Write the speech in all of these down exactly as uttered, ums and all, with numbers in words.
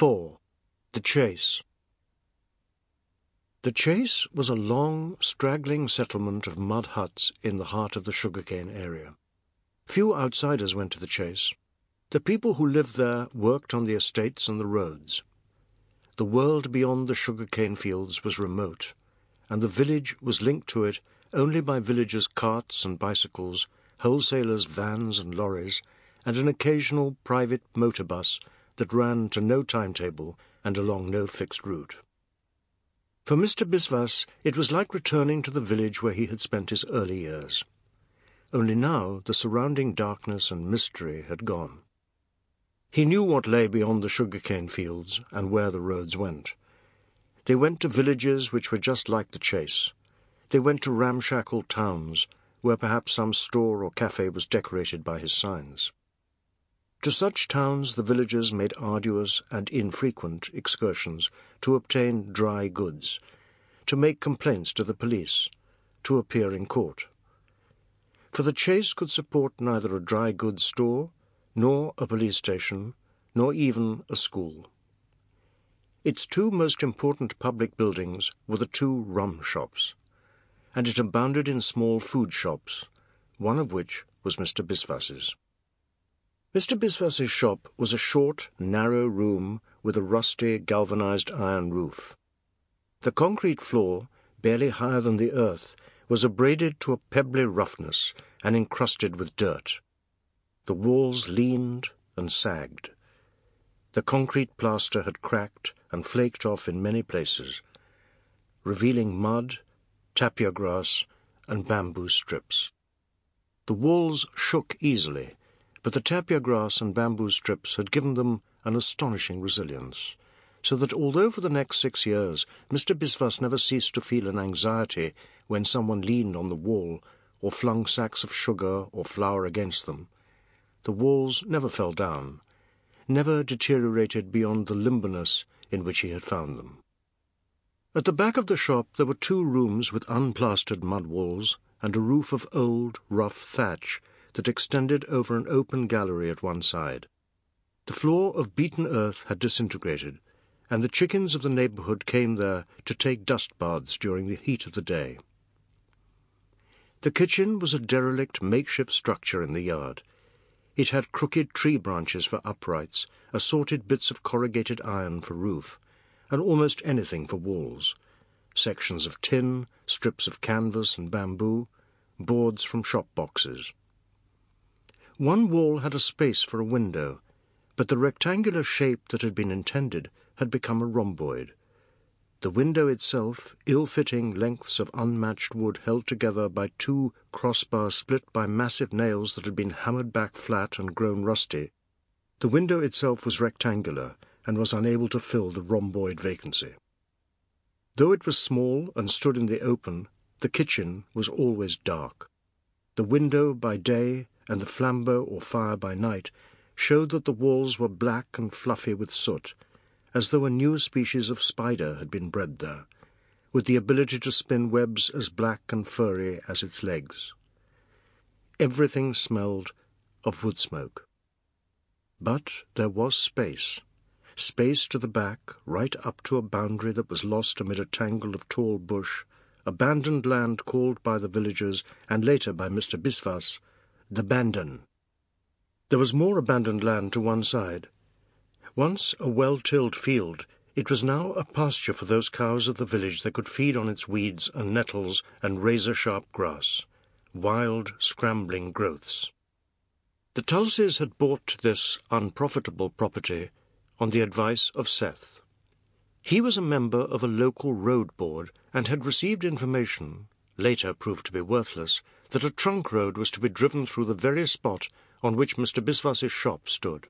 four. The Chase. The Chase was a long, straggling settlement of mud huts in the heart of the sugarcane area. Few outsiders went to the Chase. The people who lived there worked on the estates and the roads. The world beyond the sugarcane fields was remote, and the village was linked to it only by villagers' carts and bicycles, wholesalers' vans and lorries, and an occasional private motor bus that ran to no timetable and along no fixed route. For Mister Biswas it was like returning to the village where he had spent his early years. Only now the surrounding darkness and mystery had gone. He knew what lay beyond the sugarcane fields and where the roads went. They went to villages which were just like the Chase. They went to ramshackle towns, where perhaps some store or cafe was decorated by his signs. To such towns the villagers made arduous and infrequent excursions to obtain dry goods, to make complaints to the police, to appear in court. For the Chase could support neither a dry goods store, nor a police station, nor even a school. Its two most important public buildings were the two rum shops, and it abounded in small food shops, one of which was Mister Biswas's. Mister Biswas's shop was a short, narrow room with a rusty, galvanized iron roof. The concrete floor, barely higher than the earth, was abraded to a pebbly roughness and encrusted with dirt. The walls leaned and sagged. The concrete plaster had cracked and flaked off in many places, revealing mud, tapir grass, and bamboo strips. The walls shook easily, but the tapir grass and bamboo strips had given them an astonishing resilience, so that although for the next six years Mister Biswas never ceased to feel an anxiety when someone leaned on the wall or flung sacks of sugar or flour against them, the walls never fell down, never deteriorated beyond the limberness in which he had found them. At the back of the shop there were two rooms with unplastered mud walls and a roof of old, rough thatch that extended over an open gallery at one side. The floor of beaten earth had disintegrated, and the chickens of the neighborhood came there to take dust baths during the heat of the day. The kitchen was a derelict makeshift structure in the yard. It had crooked tree branches for uprights, assorted bits of corrugated iron for roof, and almost anything for walls, sections of tin, strips of canvas and bamboo, boards from shop boxes. One wall had a space for a window, but the rectangular shape that had been intended had become a rhomboid. The window itself, ill-fitting lengths of unmatched wood held together by two crossbars split by massive nails that had been hammered back flat and grown rusty, the window itself was rectangular and was unable to fill the rhomboid vacancy. Though it was small and stood in the open, the kitchen was always dark. The window by day and the flambeau or fire by night showed that the walls were black and fluffy with soot, as though a new species of spider had been bred there, with the ability to spin webs as black and furry as its legs. Everything smelled of wood smoke. But there was space, space to the back, right up to a boundary that was lost amid a tangle of tall bush, abandoned land called by the villagers, and later by Mister Biswas, the Bandon. There was more abandoned land to one side. Once a well-tilled field, it was now a pasture for those cows of the village that could feed on its weeds and nettles and razor-sharp grass, wild, scrambling growths. The Tulses had bought this unprofitable property on the advice of Seth. He was a member of a local road board and had received information, later proved to be worthless, that a trunk road was to be driven through the very spot on which Mister Biswas's shop stood.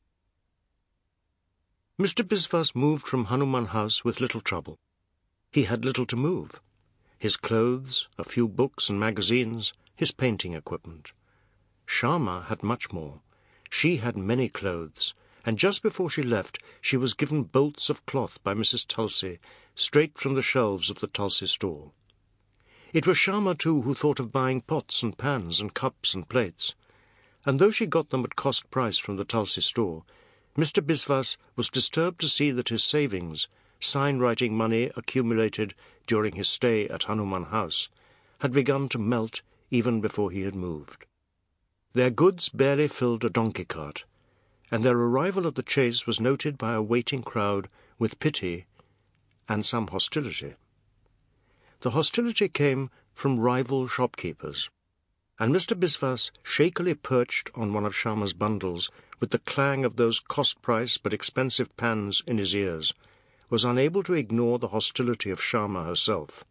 Mister Biswas moved from Hanuman House with little trouble. He had little to move: his clothes, a few books and magazines, his painting equipment. Sharma had much more. She had many clothes, and just before she left she was given bolts of cloth by Missus Tulsi, straight from the shelves of the Tulsi store. It was Sharma, too, who thought of buying pots and pans and cups and plates, and though she got them at cost price from the Tulsi store, Mister Biswas was disturbed to see that his savings, sign-writing money accumulated during his stay at Hanuman House, had begun to melt even before he had moved. Their goods barely filled a donkey cart, and their arrival at the Chase was noted by a waiting crowd with pity and some hostility. The hostility came from rival shopkeepers, and Mister Biswas, shakily perched on one of Sharma's bundles, with the clang of those cost-price but expensive pans in his ears, was unable to ignore the hostility of Sharma herself.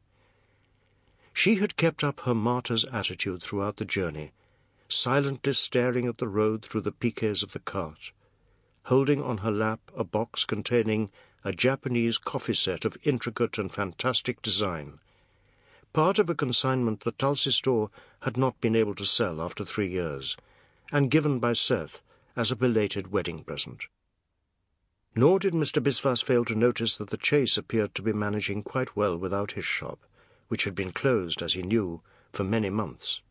She had kept up her martyr's attitude throughout the journey, silently staring at the road through the piquets of the cart, holding on her lap a box containing a Japanese coffee set of intricate and fantastic design, part of a consignment the Tulsi store had not been able to sell after three years, and given by Seth as a belated wedding present. Nor did Mister Biswas fail to notice that the Chase appeared to be managing quite well without his shop, which had been closed, as he knew, for many months.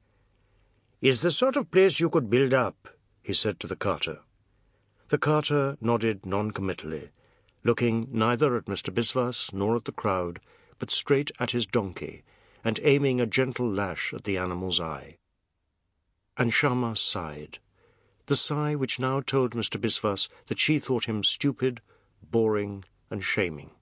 "Is the sort of place you could build up," he said to the carter. The carter nodded non-committally, looking neither at Mister Biswas nor at the crowd, but straight at his donkey, and aiming a gentle lash at the animal's eye. And Sharma sighed, the sigh which now told Mister Biswas that she thought him stupid, boring, and shaming.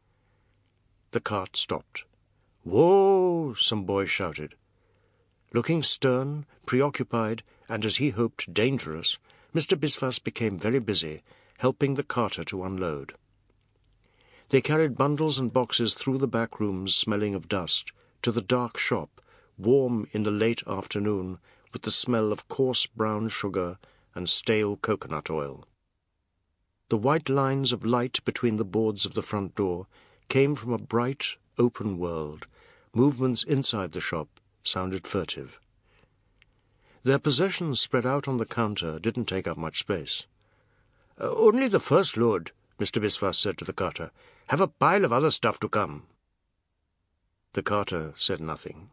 The cart stopped. "Whoa!" some boys shouted. Looking stern, preoccupied, and, as he hoped, dangerous, Mister Biswas became very busy, helping the carter to unload. They carried bundles and boxes through the back rooms smelling of dust, to the dark shop, warm in the late afternoon, with the smell of coarse brown sugar and stale coconut oil. The white lines of light between the boards of the front door came from a bright, open world. Movements inside the shop sounded furtive. Their possessions spread out on the counter didn't take up much space. Uh, "Only the first load," Mister Biswas said to the carter. "Have a pile of other stuff to come." The carter said nothing.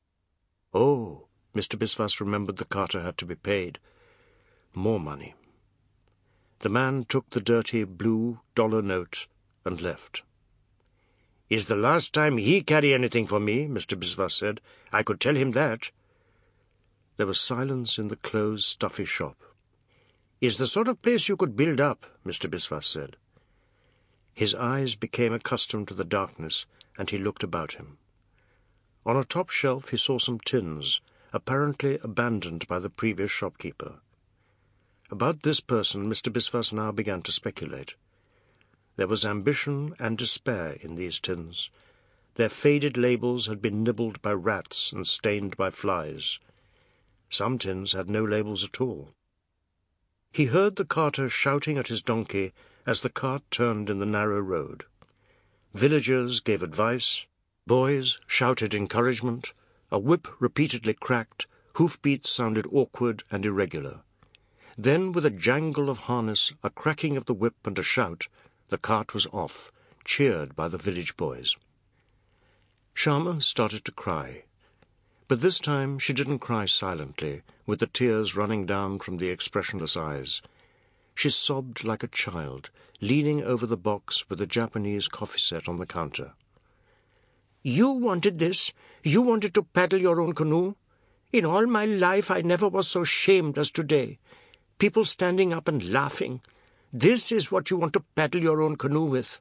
Oh, Mister Biswas remembered the carter had to be paid. More money. The man took the dirty blue dollar note and left. "Is the last time he carry anything for me," Mister Biswas said. "I could tell him that." There was silence in the closed, stuffy shop. "Is the sort of place you could build up," Mister Biswas said. His eyes became accustomed to the darkness, and he looked about him. On a top shelf he saw some tins, apparently abandoned by the previous shopkeeper. About this person Mister Biswas now began to speculate. There was ambition and despair in these tins. Their faded labels had been nibbled by rats and stained by flies. Some tins had no labels at all. He heard the carter shouting at his donkey as the cart turned in the narrow road. Villagers gave advice, boys shouted encouragement, a whip repeatedly cracked, hoofbeats sounded awkward and irregular. Then, with a jangle of harness, a cracking of the whip and a shout, the cart was off, cheered by the village boys. Sharma started to cry. But this time she didn't cry silently, with the tears running down from the expressionless eyes. She sobbed like a child, leaning over the box with the Japanese coffee set on the counter. "You wanted this? You wanted to paddle your own canoe? In all my life I never was so shamed as today. People standing up and laughing. This is what you want to paddle your own canoe with."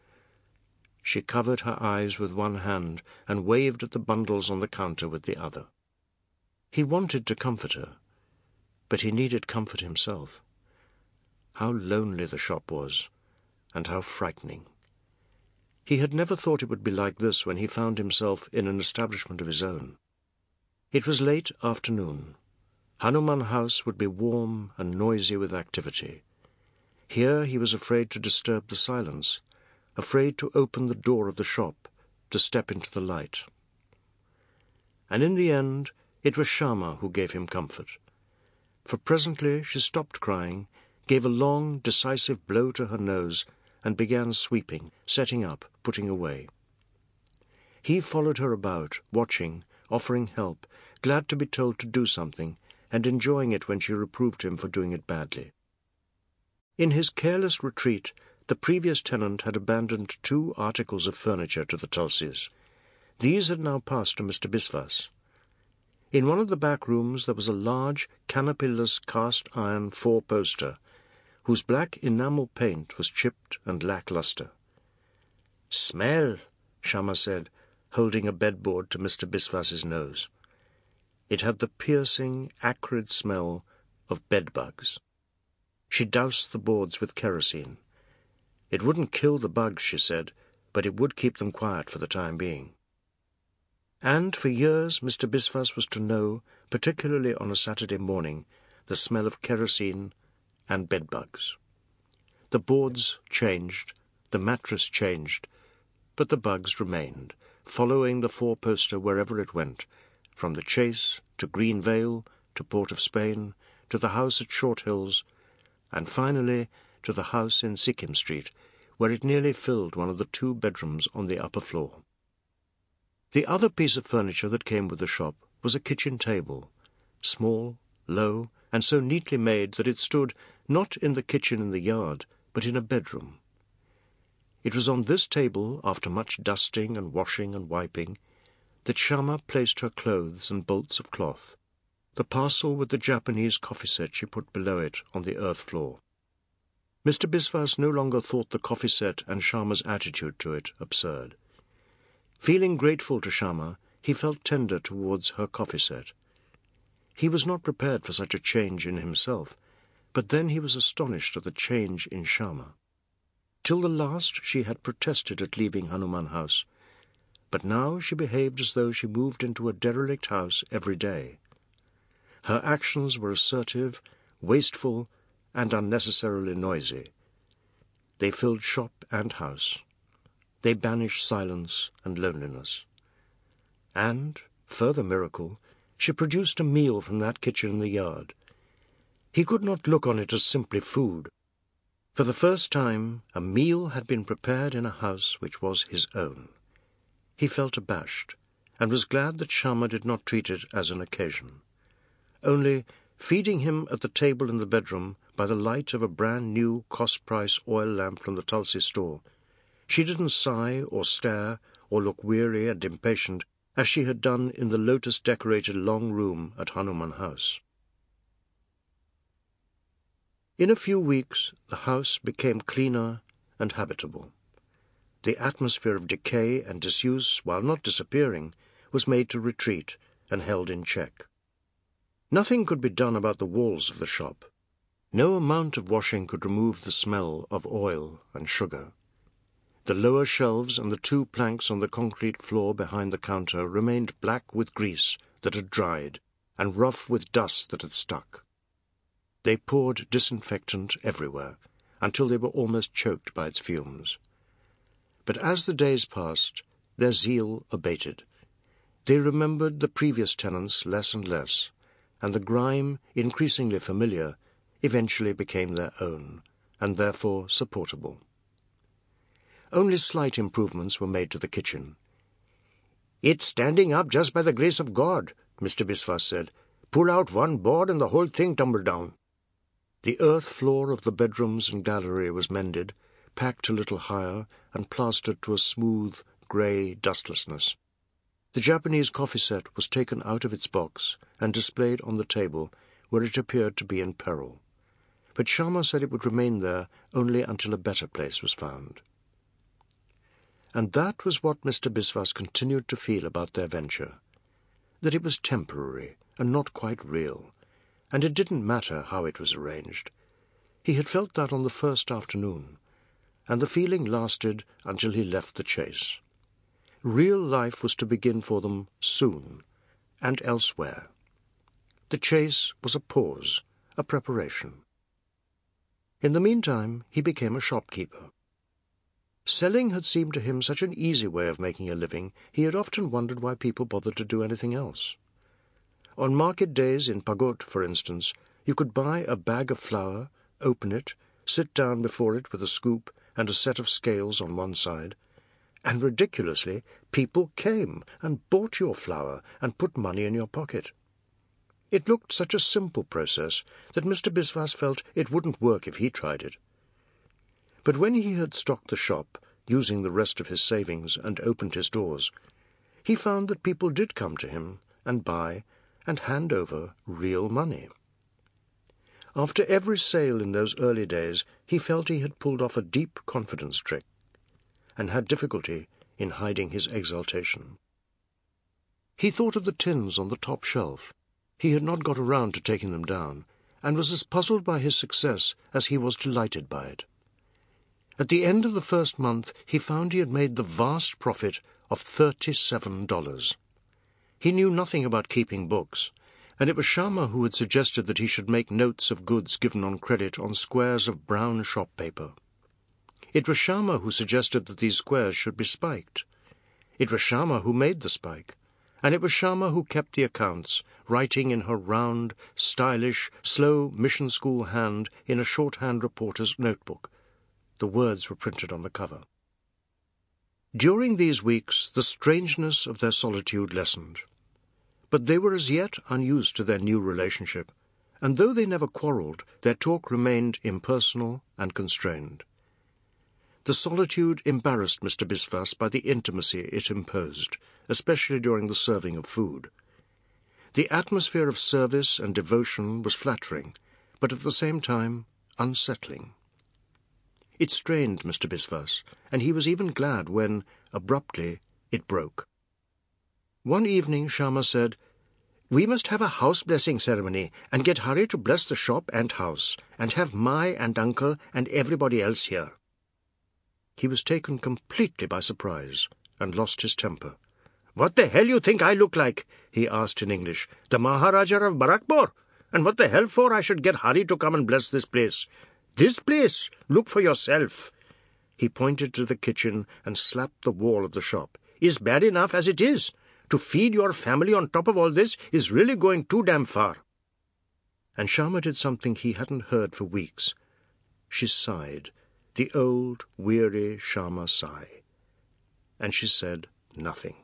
She covered her eyes with one hand and waved at the bundles on the counter with the other. He wanted to comfort her, but he needed comfort himself. How lonely the shop was, and how frightening. He had never thought it would be like this when he found himself in an establishment of his own. It was late afternoon. Hanuman House would be warm and noisy with activity. Here he was afraid to disturb the silence, afraid to open the door of the shop, to step into the light. And in the end, it was Sharma who gave him comfort. For presently she stopped crying, gave a long, decisive blow to her nose, and began sweeping, setting up, putting away. He followed her about, watching, offering help, glad to be told to do something, and enjoying it when she reproved him for doing it badly. In his careless retreat, the previous tenant had abandoned two articles of furniture to the Tulsies. These had now passed to Mister Biswas. In one of the back rooms there was a large, canopyless cast-iron four-poster, whose black enamel paint was chipped and lacklustre. "Smell," Shamma said, holding a bedboard to Mister Biswas's nose. It had the piercing, acrid smell of bedbugs. She doused the boards with kerosene. It wouldn't kill the bugs, she said, but it would keep them quiet for the time being. And for years Mister Biswas was to know, particularly on a Saturday morning, the smell of kerosene and bedbugs. The boards changed, the mattress changed, but the bugs remained, following the four-poster wherever it went, from the Chase to Green Vale to Port of Spain to the house at Short Hills, and finally to the house in Sikkim Street, where it nearly filled one of the two bedrooms on the upper floor. The other piece of furniture that came with the shop was a kitchen table, small, low, and so neatly made that it stood not in the kitchen in the yard, but in a bedroom. It was on this table, after much dusting and washing and wiping, that Shamma placed her clothes and bolts of cloth, the parcel with the Japanese coffee set she put below it on the earth floor. Mister Biswas no longer thought the coffee set and Shamma's attitude to it absurd. Feeling grateful to Shamma, he felt tender towards her coffee set. He was not prepared for such a change in himself, but then he was astonished at the change in Shamma. Till the last she had protested at leaving Hanuman House, but now she behaved as though she moved into a derelict house every day. Her actions were assertive, wasteful, and unnecessarily noisy. They filled shop and house. They banished silence and loneliness. And, further miracle, she produced a meal from that kitchen in the yard. He could not look on it as simply food. For the first time, a meal had been prepared in a house which was his own. He felt abashed, and was glad that Shamma did not treat it as an occasion. Only, feeding him at the table in the bedroom by the light of a brand-new cost-price oil lamp from the Tulsi store, she didn't sigh or stare or look weary and impatient as she had done in the lotus-decorated long room at Hanuman House. In a few weeks the house became cleaner and habitable. The atmosphere of decay and disuse, while not disappearing, was made to retreat and held in check. Nothing could be done about the walls of the shop. No amount of washing could remove the smell of oil and sugar. The lower shelves and the two planks on the concrete floor behind the counter remained black with grease that had dried and rough with dust that had stuck. They poured disinfectant everywhere, until they were almost choked by its fumes. But as the days passed, their zeal abated. They remembered the previous tenants less and less, and the grime, increasingly familiar, eventually became their own, and therefore supportable. Only slight improvements were made to the kitchen. "It's standing up just by the grace of God," Mister Biswas said. "Pull out one board and the whole thing tumbled down." The earth floor of the bedrooms and gallery was mended, packed a little higher, and plastered to a smooth, grey dustlessness. The Japanese coffee set was taken out of its box and displayed on the table, where it appeared to be in peril. But Shamma said it would remain there only until a better place was found. And that was what Mister Biswas continued to feel about their venture, that it was temporary and not quite real, and it didn't matter how it was arranged. He had felt that on the first afternoon, and the feeling lasted until he left the Chase. Real life was to begin for them soon, and elsewhere. The Chase was a pause, a preparation. In the meantime, he became a shopkeeper. Selling had seemed to him such an easy way of making a living, he had often wondered why people bothered to do anything else. On market days in Pagot, for instance, you could buy a bag of flour, open it, sit down before it with a scoop and a set of scales on one side, and ridiculously people came and bought your flour and put money in your pocket. It looked such a simple process that Mister Biswas felt it wouldn't work if he tried it. But when he had stocked the shop, using the rest of his savings, and opened his doors, he found that people did come to him and buy and hand over real money. After every sale in those early days, he felt he had pulled off a deep confidence trick, and had difficulty in hiding his exultation. He thought of the tins on the top shelf. He had not got around to taking them down, and was as puzzled by his success as he was delighted by it. At the end of the first month, he found he had made the vast profit of thirty-seven dollars. He knew nothing about keeping books, and it was Sharma who had suggested that he should make notes of goods given on credit on squares of brown shop paper. It was Sharma who suggested that these squares should be spiked. It was Sharma who made the spike, and it was Sharma who kept the accounts, writing in her round, stylish, slow mission school hand in a shorthand reporter's notebook. The words were printed on the cover. During these weeks, the strangeness of their solitude lessened. But they were as yet unused to their new relationship, and though they never quarrelled, their talk remained impersonal and constrained. The solitude embarrassed Mister Biswas by the intimacy it imposed, especially during the serving of food. The atmosphere of service and devotion was flattering, but at the same time unsettling. It strained Mister Biswas, and he was even glad when, abruptly, it broke. One evening Sharma said, "We must have a house-blessing ceremony, and get Hari to bless the shop and house, and have Mai and Uncle and everybody else here." He was taken completely by surprise, and lost his temper. "What the hell you think I look like?" he asked in English. "The Maharaja of Barakpur? And what the hell for I should get Hari to come and bless this place? This place? Look for yourself." He pointed to the kitchen and slapped the wall of the shop. "Is bad enough as it is. To feed your family on top of all this is really going too damn far." And Sharma did something he hadn't heard for weeks. She sighed, the old, weary Sharma sigh. And she said nothing.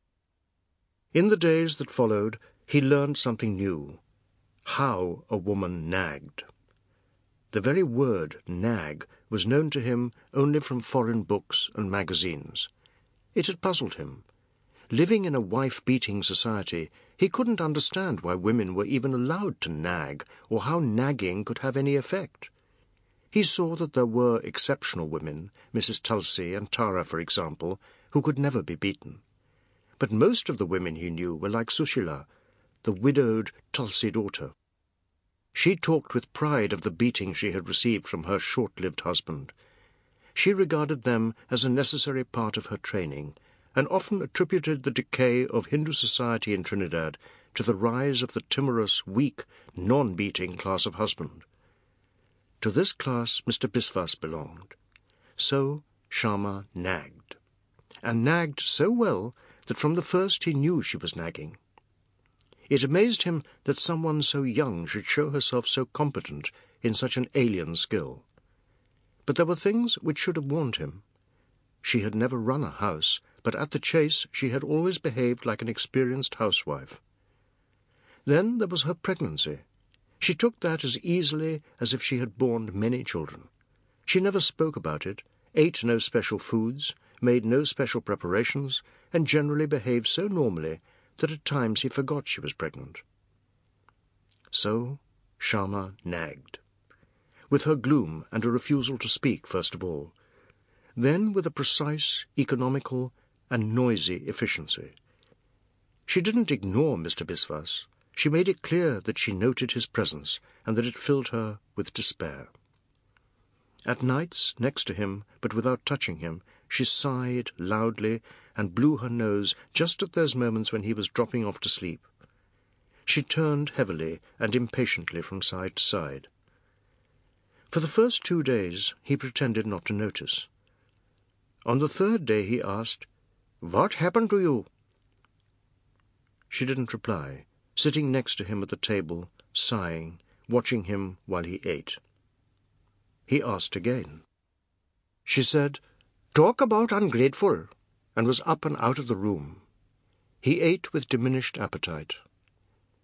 In the days that followed, he learned something new. How a woman nagged. The very word nag was known to him only from foreign books and magazines. It had puzzled him. Living in a wife-beating society, he couldn't understand why women were even allowed to nag, or how nagging could have any effect. He saw that there were exceptional women, Missus Tulsi and Tara, for example, who could never be beaten. But most of the women he knew were like Sushila, the widowed Tulsi daughter. She talked with pride of the beating she had received from her short-lived husband. She regarded them as a necessary part of her training, and often attributed the decay of Hindu society in Trinidad to the rise of the timorous, weak, non-beating class of husband. To this class Mister Biswas belonged. So Sharma nagged, and nagged so well that from the first he knew she was nagging. It amazed him that someone so young should show herself so competent in such an alien skill. But there were things which should have warned him. She had never run a house, but at the Chase she had always behaved like an experienced housewife. Then there was her pregnancy. She took that as easily as if she had borne many children. She never spoke about it, ate no special foods, made no special preparations, and generally behaved so normally that at times he forgot she was pregnant. So Sharma nagged, with her gloom and a refusal to speak first of all, then with a precise, economical, and noisy efficiency. She didn't ignore Mister Biswas. She made it clear that she noted his presence, and that it filled her with despair. At nights, next to him, but without touching him, she sighed loudly and blew her nose just at those moments when he was dropping off to sleep. She turned heavily and impatiently from side to side. For the first two days he pretended not to notice. On the third day he asked, "What happened to you?" She didn't reply, sitting next to him at the table, sighing, watching him while he ate. He asked again. She said, "Talk about ungrateful," and was up and out of the room. He ate with diminished appetite.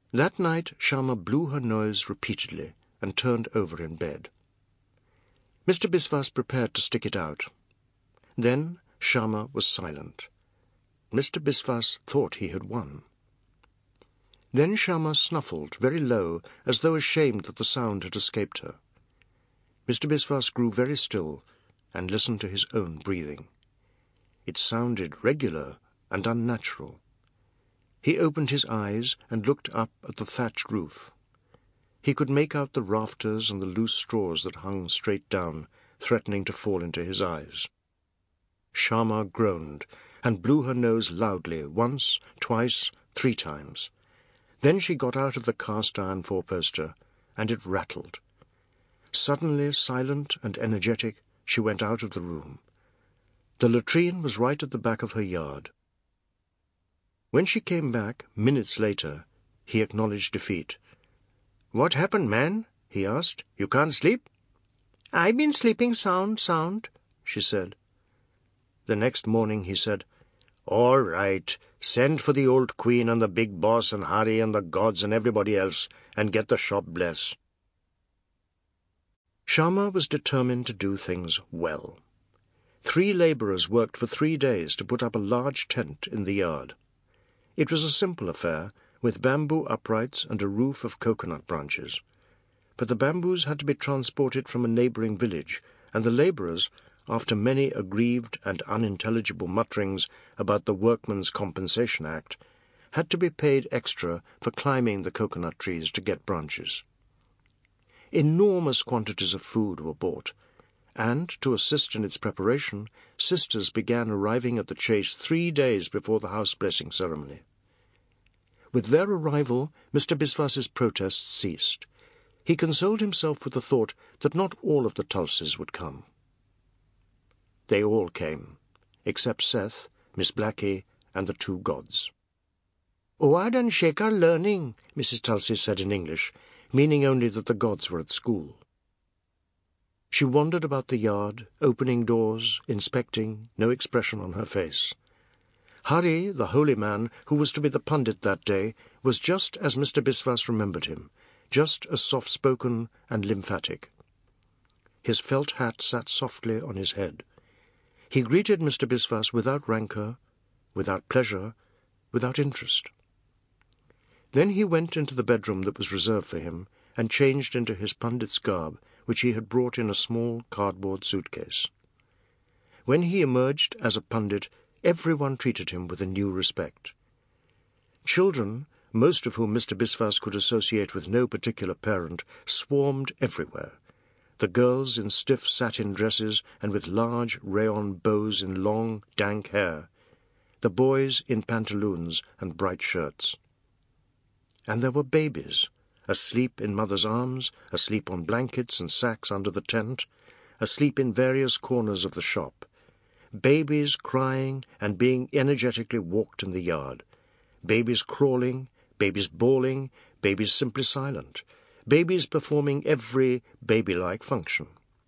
That night Shyama blew her nose repeatedly and turned over in bed. Mister Biswas prepared to stick it out. Then Shyama was silent. Mister Biswas thought he had won. Then Shyama snuffled very low, as though ashamed that the sound had escaped her. Mister Biswas grew very still and listened to his own breathing. It sounded regular and unnatural. He opened his eyes and looked up at the thatched roof. He could make out the rafters and the loose straws that hung straight down, threatening to fall into his eyes. Shyama groaned and blew her nose loudly, once, twice, three times. Then she got out of the cast-iron four-poster, and it rattled. Suddenly silent and energetic, she went out of the room. The latrine was right at the back of her yard. When she came back, minutes later, he acknowledged defeat. "What happened, man?" he asked. "You can't sleep?" "I've been sleeping sound, sound," she said. The next morning he said, "All right, send for the old queen and the big boss and Hari and the gods and everybody else, and get the shop blessed." Shyama was determined to do things well. Three labourers worked for three days to put up a large tent in the yard. It was a simple affair, with bamboo uprights and a roof of coconut branches. But the bamboos had to be transported from a neighbouring village, and the labourers, after many aggrieved and unintelligible mutterings about the Workmen's Compensation Act, had to be paid extra for climbing the coconut trees to get branches. Enormous quantities of food were bought, and, to assist in its preparation, sisters began arriving at the chase three days before the house-blessing ceremony. With their arrival, Mister Biswas's protests ceased. He consoled himself with the thought that not all of the Tulsis would come. They all came, except Seth, Miss Blackie, and the two gods. "Owad and Sheikh are learning," Missus Tulsi said in English, meaning only that the gods were at school. She wandered about the yard, opening doors, inspecting, no expression on her face. Hari, the holy man, who was to be the pundit that day, was just as Mister Biswas remembered him, just as soft-spoken and lymphatic. His felt hat sat softly on his head. He greeted Mister Biswas without rancour, without pleasure, without interest. Then he went into the bedroom that was reserved for him and changed into his pundit's garb, which he had brought in a small cardboard suitcase. When he emerged as a pundit, everyone treated him with a new respect. Children, most of whom Mister Biswas could associate with no particular parent, swarmed everywhere. The girls in stiff satin dresses and with large rayon bows in long, dank hair, the boys in pantaloons and bright shirts. And there were babies, asleep in mother's arms, asleep on blankets and sacks under the tent, asleep in various corners of the shop, babies crying and being energetically walked in the yard, babies crawling, babies bawling, babies simply silent, babies performing every baby-like function.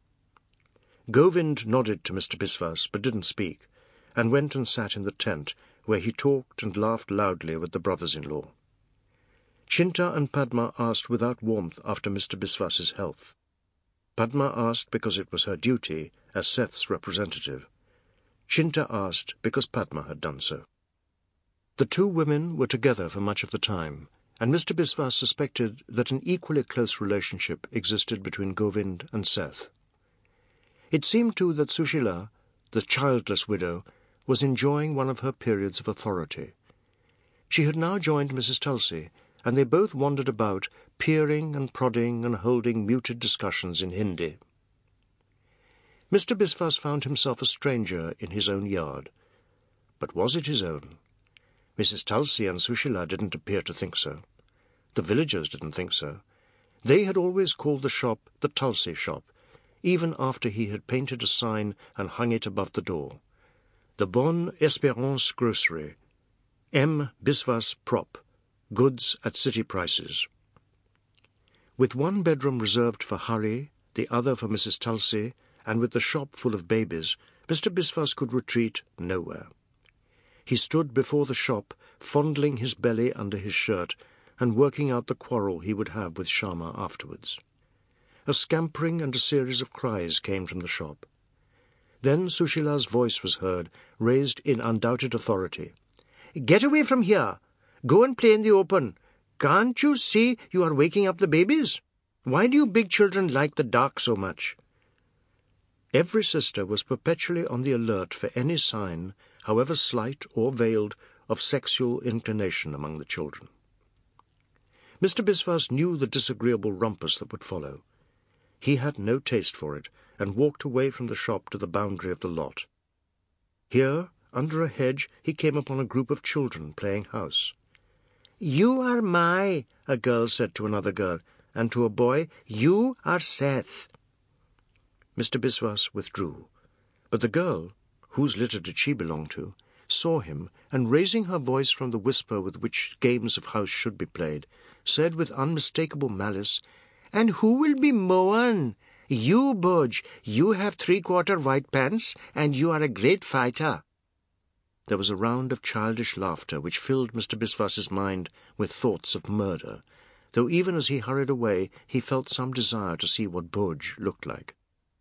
Govind nodded to Mister Biswas, but didn't speak, and went and sat in the tent, where he talked and laughed loudly with the brothers-in-law. Chinta and Padma asked without warmth after Mister Biswas's health. Padma asked because it was her duty, as Seth's representative. Chinta asked because Padma had done so. The two women were together for much of the time, and Mister Biswas suspected that an equally close relationship existed between Govind and Seth. It seemed, too, that Sushila, the childless widow, was enjoying one of her periods of authority. She had now joined Missus Tulsi, and they both wandered about, peering and prodding and holding muted discussions in Hindi. Mister Biswas found himself a stranger in his own yard. But was it his own? Missus Tulsi and Sushila didn't appear to think so. The villagers didn't think so. They had always called the shop the Tulsi shop, even after he had painted a sign and hung it above the door. The Bonne Espérance Grocery. M. Biswas Prop. Goods at city prices. With one bedroom reserved for Hari, the other for Missus Tulsi, and with the shop full of babies, Mister Biswas could retreat nowhere. He stood before the shop, fondling his belly under his shirt, and working out the quarrel he would have with Shyama afterwards. A scampering and a series of cries came from the shop. Then Sushila's voice was heard, raised in undoubted authority. "Get away from here! Go and play in the open! Can't you see you are waking up the babies? Why do you big children like the dark so much?" Every sister was perpetually on the alert for any sign, however slight or veiled, of sexual inclination among the children. Mister Biswas knew the disagreeable rumpus that would follow. He had no taste for it, and walked away from the shop to the boundary of the lot. Here, under a hedge, he came upon a group of children playing house. "You are Mai," a girl said to another girl, and to a boy, "You are Seth." Mister Biswas withdrew, but the girl, whose litter did she belong to, saw him, and raising her voice from the whisper with which games of house should be played, said with unmistakable malice, "And who will be Mohan? You, Budge, you have three-quarter white pants, and you are a great fighter." There was a round of childish laughter which filled Mister Biswas's mind with thoughts of murder, though even as he hurried away he felt some desire to see what Budge looked like.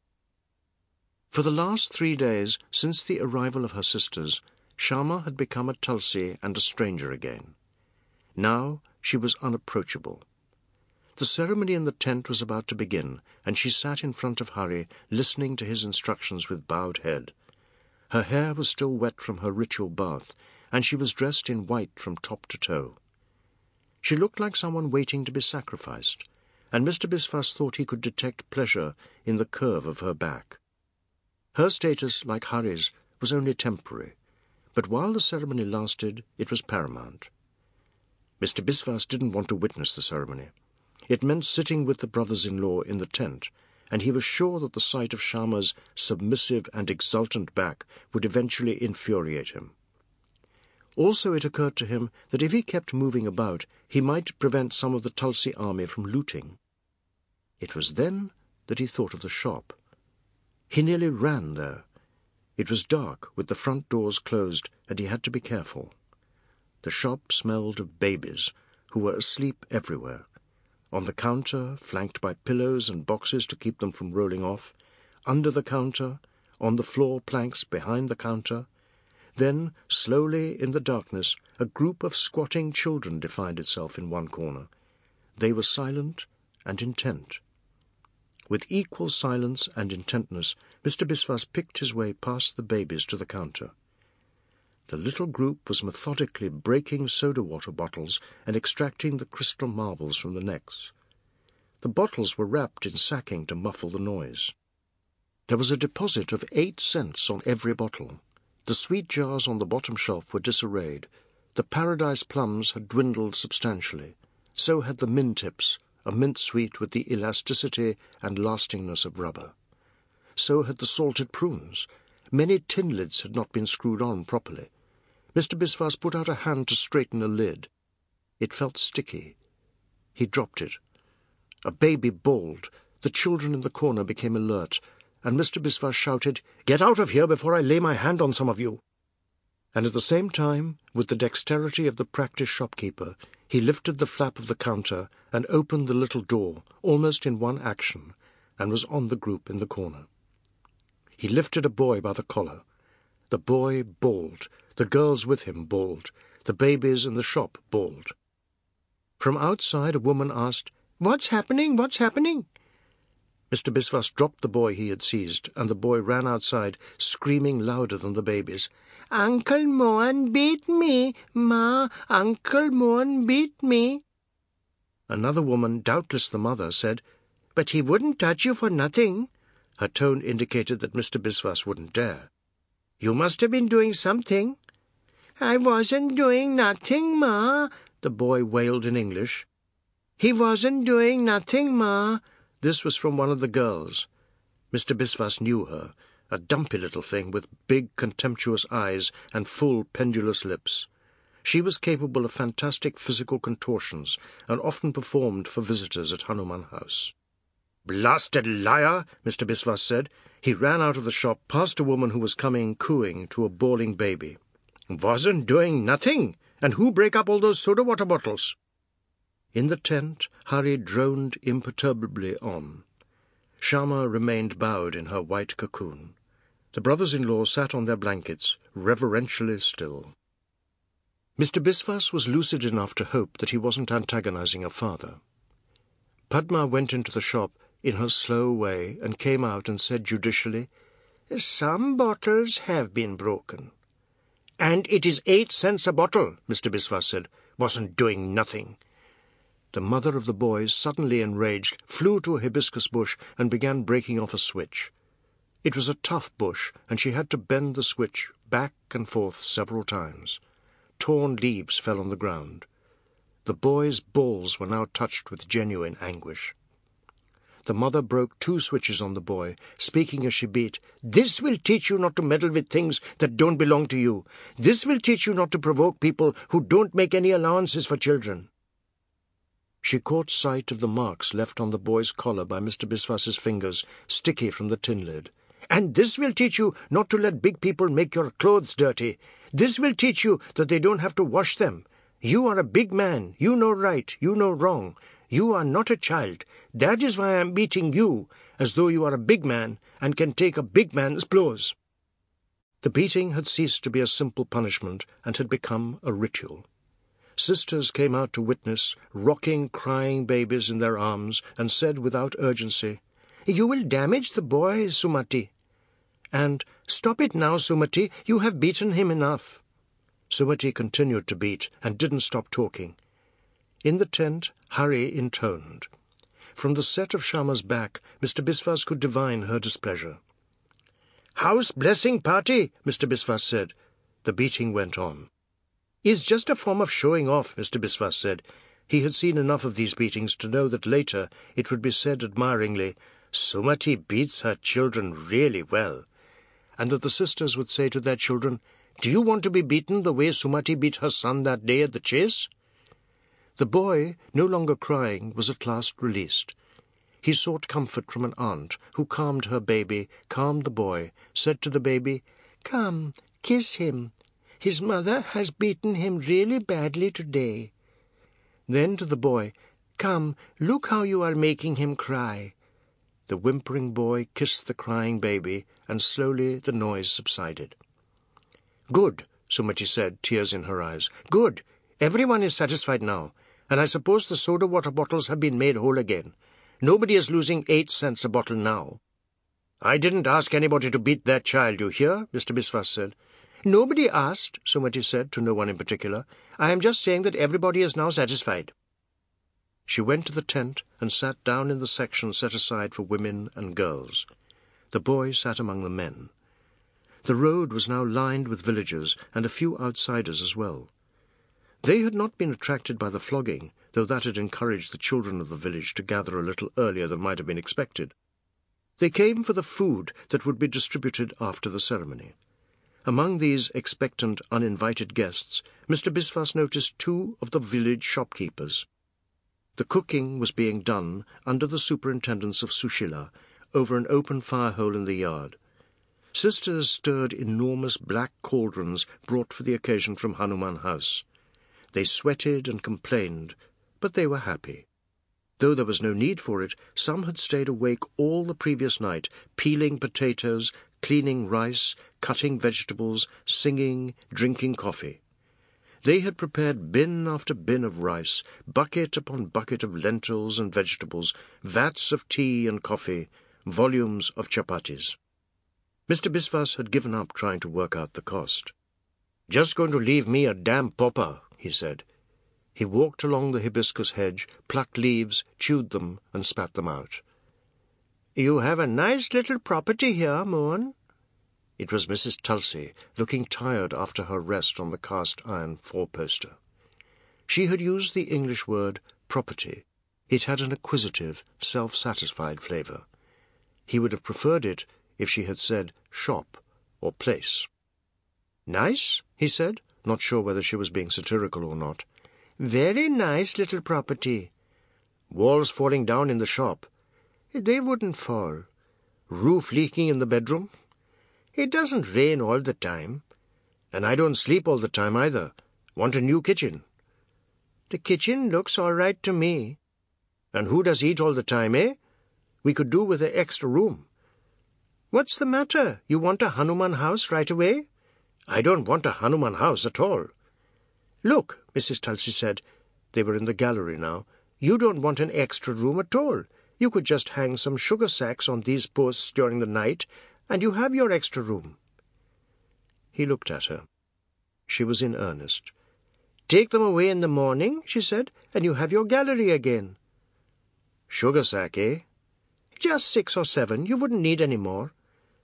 For the last three days, since the arrival of her sisters, Shyama had become a Tulsi and a stranger again. Now she was unapproachable. The ceremony in the tent was about to begin, and she sat in front of Hari, listening to his instructions with bowed head. Her hair was still wet from her ritual bath, and she was dressed in white from top to toe. She looked like someone waiting to be sacrificed, and Mister Biswas thought he could detect pleasure in the curve of her back. Her status, like Hari's, was only temporary, but while the ceremony lasted, it was paramount. Mister Biswas didn't want to witness the ceremony. It meant sitting with the brothers-in-law in the tent, and he was sure that the sight of Shyama's submissive and exultant back would eventually infuriate him. Also it occurred to him that if he kept moving about, he might prevent some of the Tulsi army from looting. It was then that he thought of the shop. He nearly ran there. It was dark, with the front doors closed, and he had to be careful. The shop smelled of babies, who were asleep everywhere. On the counter, flanked by pillows and boxes to keep them from rolling off, under the counter, on the floor planks behind the counter. Then, slowly in the darkness, a group of squatting children defined itself in one corner. They were silent and intent. With equal silence and intentness, Mister Biswas picked his way past the babies to the counter. The little group was methodically breaking soda-water bottles and extracting the crystal marbles from the necks. The bottles were wrapped in sacking to muffle the noise. There was a deposit of eight cents on every bottle. The sweet jars on the bottom shelf were disarrayed. The paradise plums had dwindled substantially. So had the min-tips, a mint sweet with the elasticity and lastingness of rubber. So had the salted prunes. Many tin lids had not been screwed on properly. Mister Biswas put out a hand to straighten a lid. It felt sticky. He dropped it. A baby bawled. The children in the corner became alert, and Mister Biswas shouted, "Get out of here before I lay my hand on some of you!" And at the same time, with the dexterity of the practised shopkeeper, he lifted the flap of the counter and opened the little door, almost in one action, and was on the group in the corner. He lifted a boy by the collar. The boy bawled. The girls with him bawled. The babies in the shop bawled. From outside a woman asked, "What's happening? What's happening?" Mister Biswas dropped the boy he had seized, and the boy ran outside, screaming louder than the babies. "Uncle Mohan beat me! Ma, Uncle Mohan beat me!" Another woman, doubtless the mother, said, "But he wouldn't touch you for nothing." Her tone indicated that Mister Biswas wouldn't dare. "You must have been doing something." "I wasn't doing nothing, Ma," the boy wailed in English. "He wasn't doing nothing, Ma." This was from one of the girls. Mister Biswas knew her, a dumpy little thing with big, contemptuous eyes and full, pendulous lips. She was capable of fantastic physical contortions, and often performed for visitors at Hanuman House. "Blasted liar!" Mister Biswas said. He ran out of the shop, past a woman who was coming cooing to a bawling baby. "Wasn't doing nothing. And who break up all those soda-water bottles?" In the tent, Hari droned imperturbably on. Shama remained bowed in her white cocoon. The brothers-in-law sat on their blankets, reverentially still. Mister Biswas was lucid enough to hope that he wasn't antagonizing her father. Padma went into the shop in her slow way and came out and said judicially, "Some bottles have been broken." "And it is eight cents a bottle," Mister Biswas said. "Wasn't doing nothing." The mother of the boys, suddenly enraged, flew to a hibiscus bush and began breaking off a switch. It was a tough bush, and she had to bend the switch back and forth several times. Torn leaves fell on the ground. The boys' balls were now touched with genuine anguish. The mother broke two switches on the boy, speaking as she beat, "This will teach you not to meddle with things that don't belong to you. This will teach you not to provoke people who don't make any allowances for children." She caught sight of the marks left on the boy's collar by Mister Biswas's fingers, sticky from the tin lid. "And this will teach you not to let big people make your clothes dirty. This will teach you that they don't have to wash them. You are a big man. You know right. You know wrong. You are not a child. That is why I am beating you, as though you are a big man and can take a big man's blows." The beating had ceased to be a simple punishment and had become a ritual. Sisters came out to witness, rocking crying babies in their arms, and said without urgency, "You will damage the boy, Sumati." And, "Stop it now, Sumati, you have beaten him enough." Sumati continued to beat and didn't stop talking. In the tent, Hari intoned. From the set of Shama's back, Mister Biswas could divine her displeasure. "House blessing party," Mister Biswas said. The beating went on. "Is just a form of showing off," Mister Biswas said. He had seen enough of these beatings to know that later it would be said admiringly, "Sumati beats her children really well," and that the sisters would say to their children, "Do you want to be beaten the way Sumati beat her son that day at the chase?" The boy, no longer crying, was at last released. He sought comfort from an aunt, who calmed her baby, calmed the boy, said to the baby, "Come, kiss him. His mother has beaten him really badly today." Then to the boy, "Come, look how you are making him cry." The whimpering boy kissed the crying baby, and slowly the noise subsided. "Good," Sumati said, tears in her eyes. "Good. Everyone is satisfied now, and I suppose the soda water bottles have been made whole again. Nobody is losing eight cents a bottle now." "I didn't ask anybody to beat their child, you hear?" Mister Biswas said. "Nobody asked," Sumati said, to no one in particular. "I am just saying that everybody is now satisfied." She went to the tent and sat down in the section set aside for women and girls. The boy sat among the men. The road was now lined with villagers, and a few outsiders as well. They had not been attracted by the flogging, though that had encouraged the children of the village to gather a little earlier than might have been expected. They came for the food that would be distributed after the ceremony. Among these expectant, uninvited guests, Mister Biswas noticed two of the village shopkeepers. The cooking was being done under the superintendence of Sushila, over an open fire-hole in the yard. Sisters stirred enormous black cauldrons brought for the occasion from Hanuman House. They sweated and complained, but they were happy. Though there was no need for it, some had stayed awake all the previous night, peeling potatoes, cleaning rice, cutting vegetables, singing, drinking coffee. They had prepared bin after bin of rice, bucket upon bucket of lentils and vegetables, vats of tea and coffee, volumes of chapatis. Mister Biswas had given up trying to work out the cost. "Just going to leave me a damn pauper," he said. He walked along the hibiscus hedge, plucked leaves, chewed them, and spat them out. "You have a nice little property here, Mohan." It was Missus Tulsi, looking tired after her rest on the cast-iron four-poster. She had used the English word property. It had an acquisitive, self-satisfied flavour. He would have preferred it if she had said shop or place. "Nice?" he said, not sure whether she was being satirical or not. "Very nice little property." "Walls falling down in the shop." "They wouldn't fall." "Roof leaking in the bedroom." "It doesn't rain all the time." "And I don't sleep all the time either. Want a new kitchen." "The kitchen looks all right to me." "And who does eat all the time, eh? We could do with an extra room." "What's the matter? You want a Hanuman house right away?" "I don't want a Hanuman house at all." "Look," Missus Tulsi said. They were in the gallery now. "You don't want an extra room at all. You could just hang some sugar sacks on these posts during the night, and you have your extra room." He looked at her. She was in earnest. "Take them away in the morning," she said, "and you have your gallery again." "Sugar sack, eh?" "Just six or seven. You wouldn't need any more."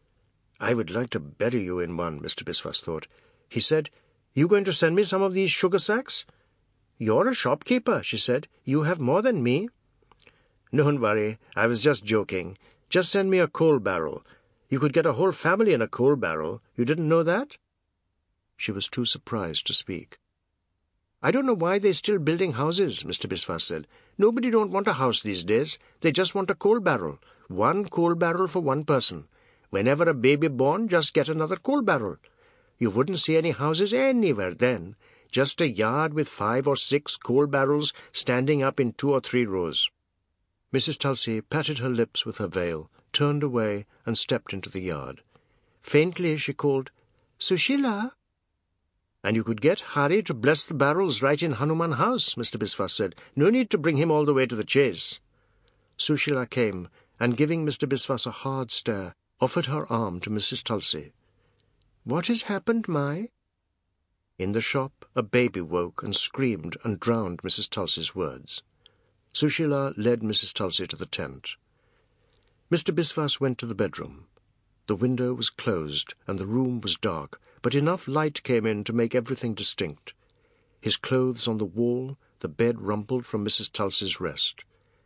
"I would like to bury you in one," Mister Biswas thought. He said, "You going to send me some of these sugar sacks?" "You're a shopkeeper," she said. "You have more than me." "Don't worry. I was just joking. Just send me a coal barrel. You could get a whole family in a coal barrel. You didn't know that?" She was too surprised to speak. "I don't know why they're still building houses," Mister Biswas said. "Nobody don't want a house these days. They just want a coal barrel. One coal barrel for one person. Whenever a baby born, just get another coal barrel. You wouldn't see any houses anywhere then. Just a yard with five or six coal barrels standing up in two or three rows." Missus Tulsi patted her lips with her veil, turned away, and stepped into the yard. Faintly she called, "Sushila!" "And you could get Hari to bless the barrels right in Hanuman house," Mister Biswas said. "No need to bring him all the way to the chase." Sushila came, and giving Mister Biswas a hard stare, offered her arm to Missus Tulsi. "What has happened, Mai?" In the shop, a baby woke and screamed and drowned Missus Tulsi's words. Sushila led Missus Tulsi to the tent. Mister Biswas went to the bedroom. The window was closed, and the room was dark, but enough light came in to make everything distinct. His clothes on the wall, the bed rumpled from Missus Tulsi's rest.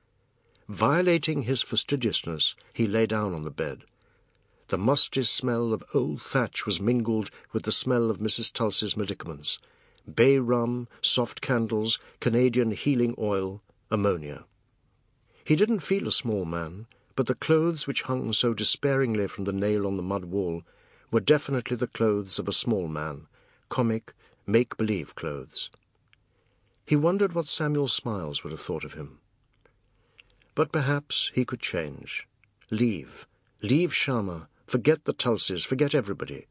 Violating his fastidiousness, he lay down on the bed. The musty smell of old thatch was mingled with the smell of Missus Tulsi's medicaments: bay rum, soft candles, Canadian healing oil, ammonia. He didn't feel a small man, but the clothes which hung so despairingly from the nail on the mud wall were definitely the clothes of a small man, comic, make-believe clothes. He wondered what Samuel Smiles would have thought of him. But perhaps he could change. Leave. Leave Sharma. Forget the Tulsis. Forget everybody.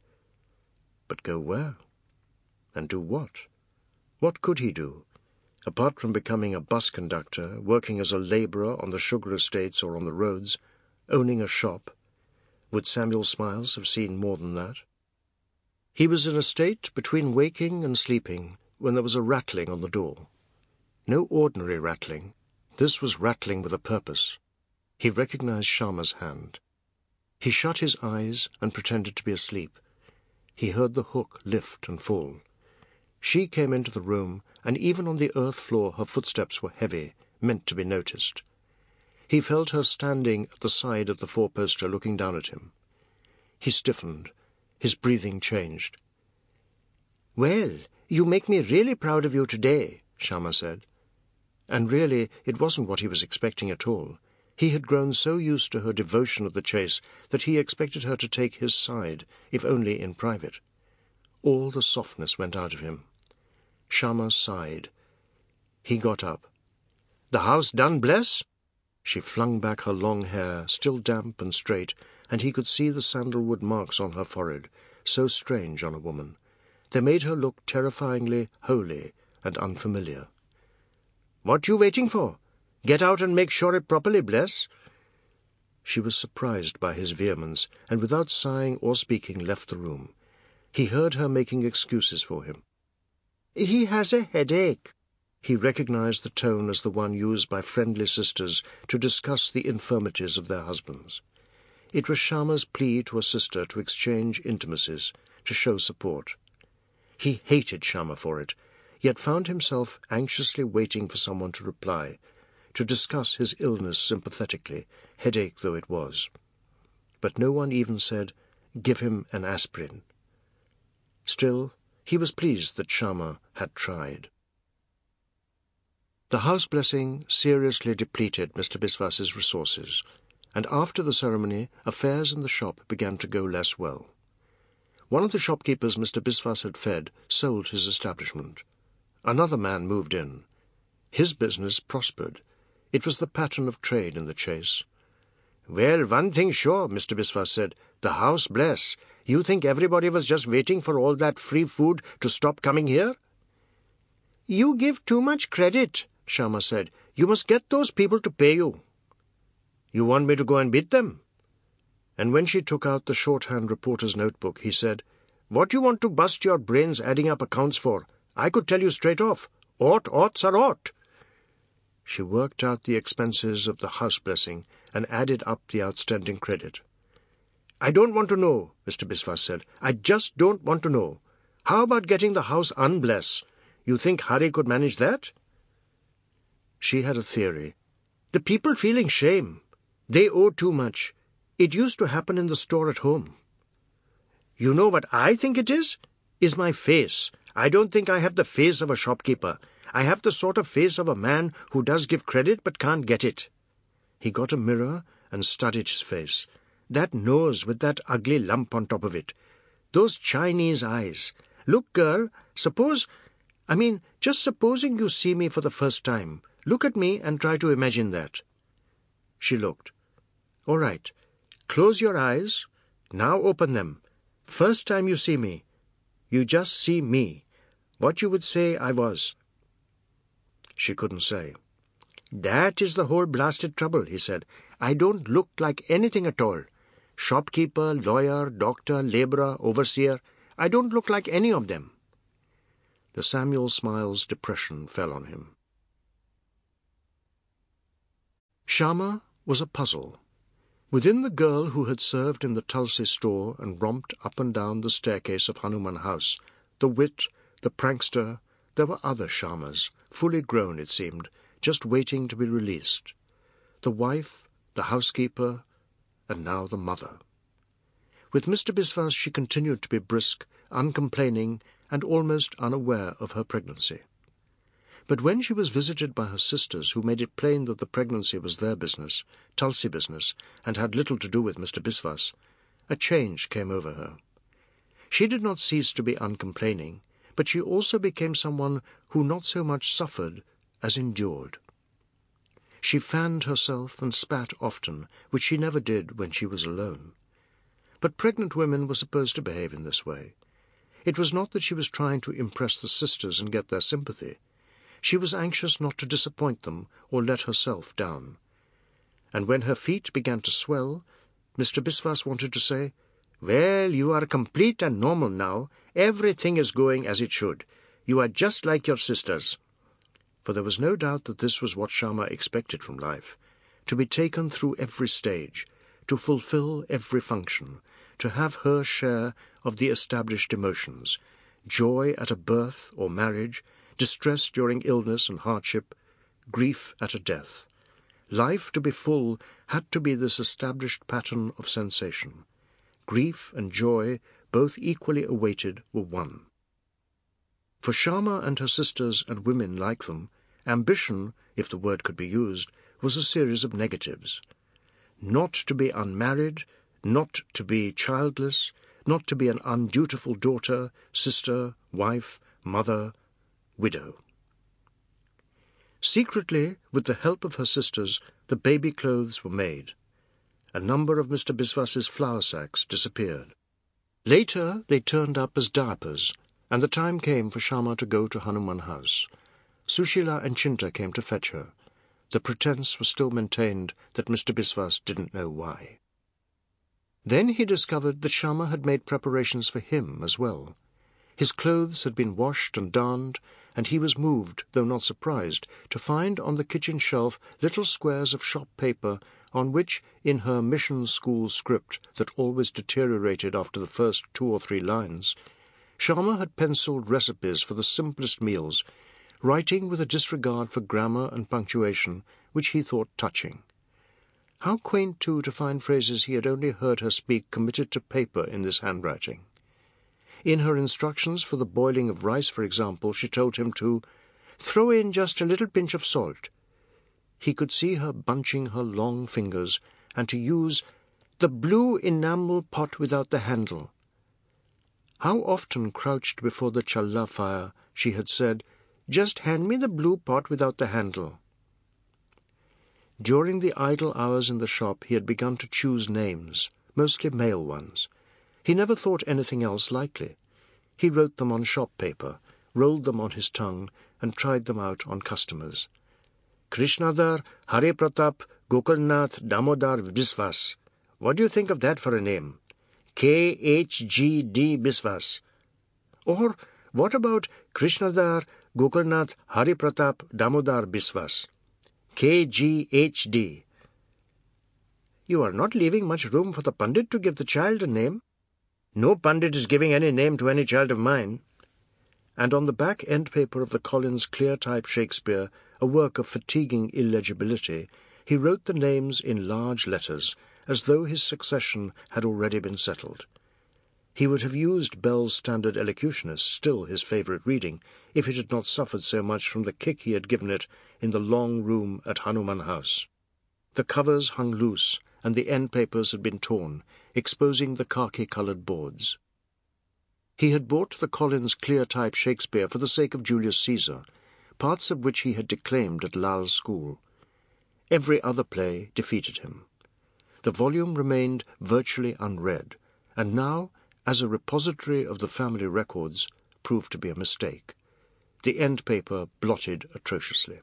But go where? And do what? What could he do? Apart from becoming a bus conductor, working as a labourer on the sugar estates or on the roads, owning a shop, would Samuel Smiles have seen more than that? He was in a state between waking and sleeping when there was a rattling on the door. No ordinary rattling. This was rattling with a purpose. He recognized Sharma's hand. He shut his eyes and pretended to be asleep. He heard the hook lift and fall. She came into the room, and even on the earth floor her footsteps were heavy, meant to be noticed. He felt her standing at the side of the four-poster looking down at him. He stiffened. His breathing changed. "Well, you make me really proud of you today," Sharma said. And really it wasn't what he was expecting at all. He had grown so used to her devotion of the chase that he expected her to take his side, if only in private. All the softness went out of him. Sharma sighed. He got up. "The house done, bless?" She flung back her long hair, still damp and straight, and he could see the sandalwood marks on her forehead, so strange on a woman. They made her look terrifyingly holy and unfamiliar. "What you waiting for? Get out and make sure it properly, bless." She was surprised by his vehemence, and without sighing or speaking left the room. He heard her making excuses for him. "He has a headache." He recognized the tone as the one used by friendly sisters to discuss the infirmities of their husbands. It was Sharma's plea to a sister to exchange intimacies, to show support. He hated Sharma for it, yet found himself anxiously waiting for someone to reply, to discuss his illness sympathetically, headache though it was. But no one even said, "Give him an aspirin." Still, he was pleased that Sharma had tried. The house blessing seriously depleted Mister Biswas's resources, and after the ceremony affairs in the shop began to go less well. One of the shopkeepers Mister Biswas had fed sold his establishment. Another man moved in. His business prospered. It was the pattern of trade in the Chase. "Well, one thing sure," Mister Biswas said. "The house bless. You think everybody was just waiting for all that free food to stop coming here?" "You give too much credit," Sharma said. "You must get those people to pay you." "You want me to go and beat them?" And when she took out the shorthand reporter's notebook, he said, "What you want to bust your brains adding up accounts for? I could tell you straight off. Ought, oughts are ought." She worked out the expenses of the house blessing and added up the outstanding credit. "I don't want to know," Mister Biswas said. "I just don't want to know. How about getting the house unblessed? You think Hari could manage that?" She had a theory. "The people feeling shame. They owe too much. It used to happen in the store at home." "You know what I think it is? Is my face. I don't think I have the face of a shopkeeper. I have the sort of face of a man who does give credit but can't get it." He got a mirror and studied his face. That nose with that ugly lump on top of it. Those Chinese eyes. Look, girl, suppose... I mean, just supposing you see me for the first time. Look at me and try to imagine that. She looked. "All right. Close your eyes. Now open them. First time you see me. You just see me. What you would say I was." She couldn't say. "That is the whole blasted trouble," he said. "I don't look like anything at all. Shopkeeper, lawyer, doctor, labourer, overseer. I don't look like any of them." The Samuel Smiles depression fell on him. Sharma was a puzzle. Within the girl who had served in the Tulsi store and romped up and down the staircase of Hanuman House, the wit, the prankster, there were other Sharmas, fully grown, it seemed, just waiting to be released. The wife, the housekeeper, and now the mother. With Mister Biswas she continued to be brisk, uncomplaining, and almost unaware of her pregnancy. But when she was visited by her sisters, who made it plain that the pregnancy was their business, Tulsi business, and had little to do with Mister Biswas, a change came over her. She did not cease to be uncomplaining, but she also became someone who not so much suffered as endured. She fanned herself and spat often, which she never did when she was alone. But pregnant women were supposed to behave in this way. It was not that she was trying to impress the sisters and get their sympathy. She was anxious not to disappoint them or let herself down. And when her feet began to swell, Mister Biswas wanted to say, "Well, you are complete and normal now. Everything is going as it should. You are just like your sisters." For there was no doubt that this was what Sharma expected from life, to be taken through every stage, to fulfill every function, to have her share of the established emotions, joy at a birth or marriage, distress during illness and hardship, grief at a death. Life, to be full, had to be this established pattern of sensation. Grief and joy, both equally awaited, were one. For Sharma and her sisters and women like them, ambition, if the word could be used, was a series of negatives. Not to be unmarried, not to be childless, not to be an undutiful daughter, sister, wife, mother, widow. Secretly, with the help of her sisters, the baby clothes were made. A number of Mister Biswas's flour sacks disappeared. Later they turned up as diapers, and the time came for Sharma to go to Hanuman House. Sushila and Chinta came to fetch her. The pretence was still maintained that Mister Biswas didn't know why. Then he discovered that Sharma had made preparations for him as well. His clothes had been washed and darned, and he was moved, though not surprised, to find on the kitchen shelf little squares of shop paper on which, in her mission school script that always deteriorated after the first two or three lines, Sharma had penciled recipes for the simplest meals, writing with a disregard for grammar and punctuation which he thought touching. How quaint, too, to find phrases he had only heard her speak committed to paper in this handwriting. In her instructions for the boiling of rice, for example, she told him to throw in just a little pinch of salt. He could see her bunching her long fingers, and to use the blue enamel pot without the handle. How often, crouched before the challa fire, she had said, Just hand me the blue pot without the handle." During the idle hours in the shop he had begun to choose names, mostly male ones. He never thought anything else likely. He wrote them on shop paper, rolled them on his tongue, and tried them out on customers. "Krishnadhar, Hari Pratap, Gokulnath, Damodar, Biswas. What do you think of that for a name? K H G D Biswas. Or what about Krishnadhar, Gokulnath, Hari Pratap, Damodar, Biswas? K G H D. You are not leaving much room for the Pandit to give the child a name." "No Pandit is giving any name to any child of mine." And on the back end paper of the Collins clear-type Shakespeare, a work of fatiguing illegibility, he wrote the names in large letters, as though his succession had already been settled. He would have used Bell's Standard Elocutionist, still his favourite reading, if it had not suffered so much from the kick he had given it in the long room at Hanuman House. The covers hung loose, and the end papers had been torn, exposing the khaki-coloured boards. He had bought the Collins clear-type Shakespeare for the sake of Julius Caesar, parts of which he had declaimed at Lal's school. Every other play defeated him. The volume remained virtually unread, and now, as a repository of the family records, proved to be a mistake. The end paper blotted atrociously.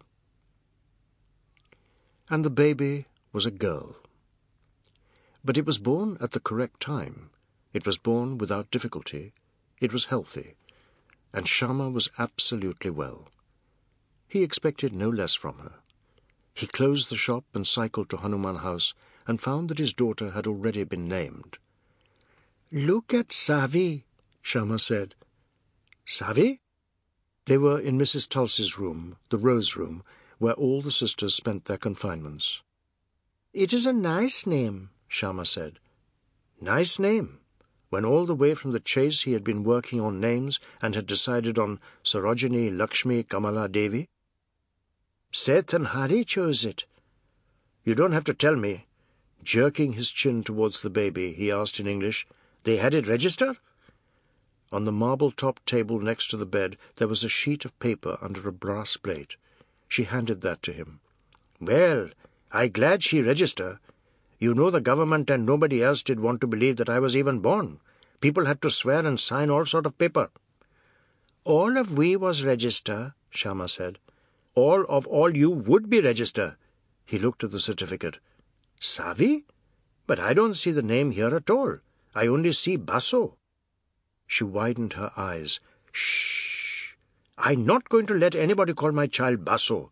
And the baby was a girl. But it was born at the correct time. It was born without difficulty. It was healthy. And Shyama was absolutely well. He expected no less from her. He closed the shop and cycled to Hanuman House and found that his daughter had already been named. "Look at Savi," Shyama said. "Savi?" They were in Missus Tulsi's room, the Rose Room, where all the sisters spent their confinements. "It is a nice name," Shyama said. Nice name. When all the way from the chase he had been working on names and had decided on Sarojini Lakshmi Kamala Devi. Seth and Hari chose it. "You don't have to tell me." Jerking his chin towards the baby, he asked in English, "They had it register?" On the marble-topped table next to the bed there was a sheet of paper under a brass plate. She handed that to him. "Well, I glad she register. You know the government and nobody else did want to believe that I was even born. People had to swear and sign all sort of paper." "All of we was register," Shyama said. "All of all you would be register." He looked at the certificate. "Savi? But I don't see the name here at all. I only see Basso." She widened her eyes. "Shh! I'm not going to let anybody call my child Basso.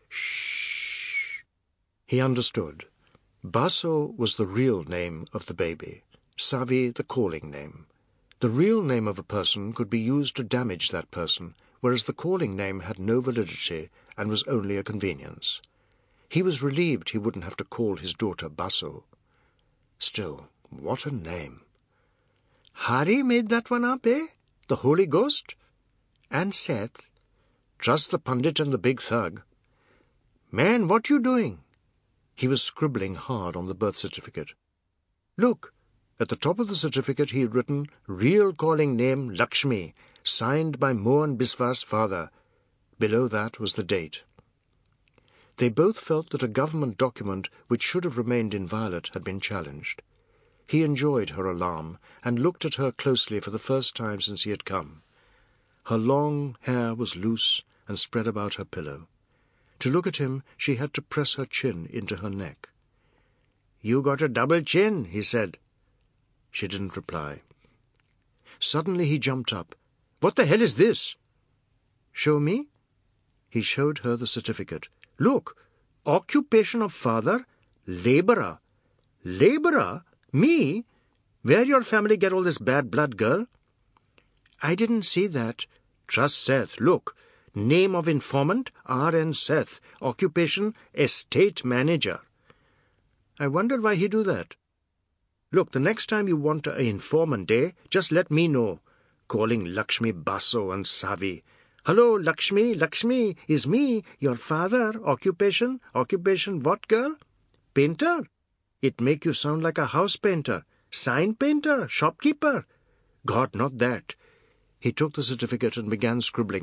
Shh!" He understood. Basso was the real name of the baby, Savi the calling name. The real name of a person could be used to damage that person, whereas the calling name had no validity and was only a convenience. He was relieved he wouldn't have to call his daughter Basso. Still, what a name. "Hari made that one up, eh? The Holy Ghost? And Seth? Trust the Pandit and the big thug. Man, what you doing?" He was scribbling hard on the birth certificate. Look, at the top of the certificate he had written, "Real calling name Lakshmi, signed by Mohan Biswas' father." Below that was the date. They both felt that a government document which should have remained inviolate had been challenged. He enjoyed her alarm and looked at her closely for the first time since he had come. Her long hair was loose and spread about her pillow. To look at him, she had to press her chin into her neck. "You got a double chin," he said. She didn't reply. Suddenly he jumped up. "What the hell is this?" "Show me." He showed her the certificate. "Look, occupation of father, labourer." "Labourer? Me? Where your family get all this bad blood, girl?" "I didn't see that." "Trust Seth. Look. Name of informant, R N Seth. Occupation, estate manager." "I wonder why he do that." "Look, the next time you want an informant, eh, just let me know." Calling Lakshmi Basso and Savi. "Hello, Lakshmi, Lakshmi, is me, your father. Occupation, occupation what, girl? Painter? It make you sound like a house painter. Sign painter, shopkeeper. God, not that." He took the certificate and began scribbling.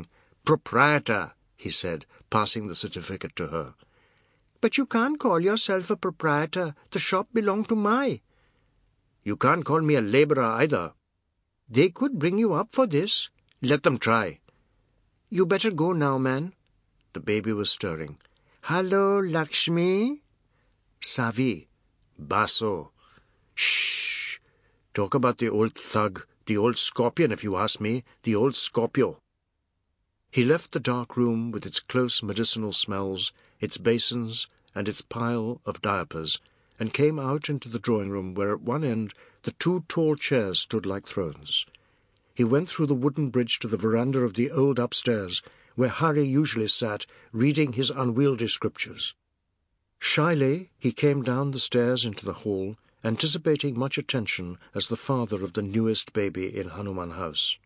Proprietor, he said, passing the certificate to her. But you can't call yourself a proprietor. The shop belonged to my. You can't call me a labourer either. They could bring you up for this. Let them try. You better go now, man. The baby was stirring. Hello, Lakshmi. Savi. Baso. Shh. Talk about the old thug, the old scorpion, if you ask me, the old Scorpio. He left the dark room with its close medicinal smells, its basins, and its pile of diapers, and came out into the drawing-room where at one end the two tall chairs stood like thrones. He went through the wooden bridge to the veranda of the old upstairs, where Harry usually sat, reading his unwieldy scriptures. Shyly he came down the stairs into the hall, anticipating much attention as the father of the newest baby in Hanuman House.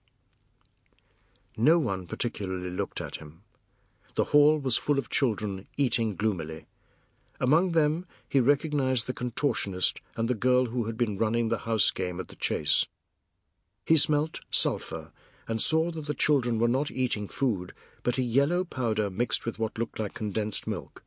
No one particularly looked at him. The hall was full of children eating gloomily. Among them he recognized the contortionist and the girl who had been running the house game at the Chase. He smelt sulphur and saw that the children were not eating food, but a yellow powder mixed with what looked like condensed milk.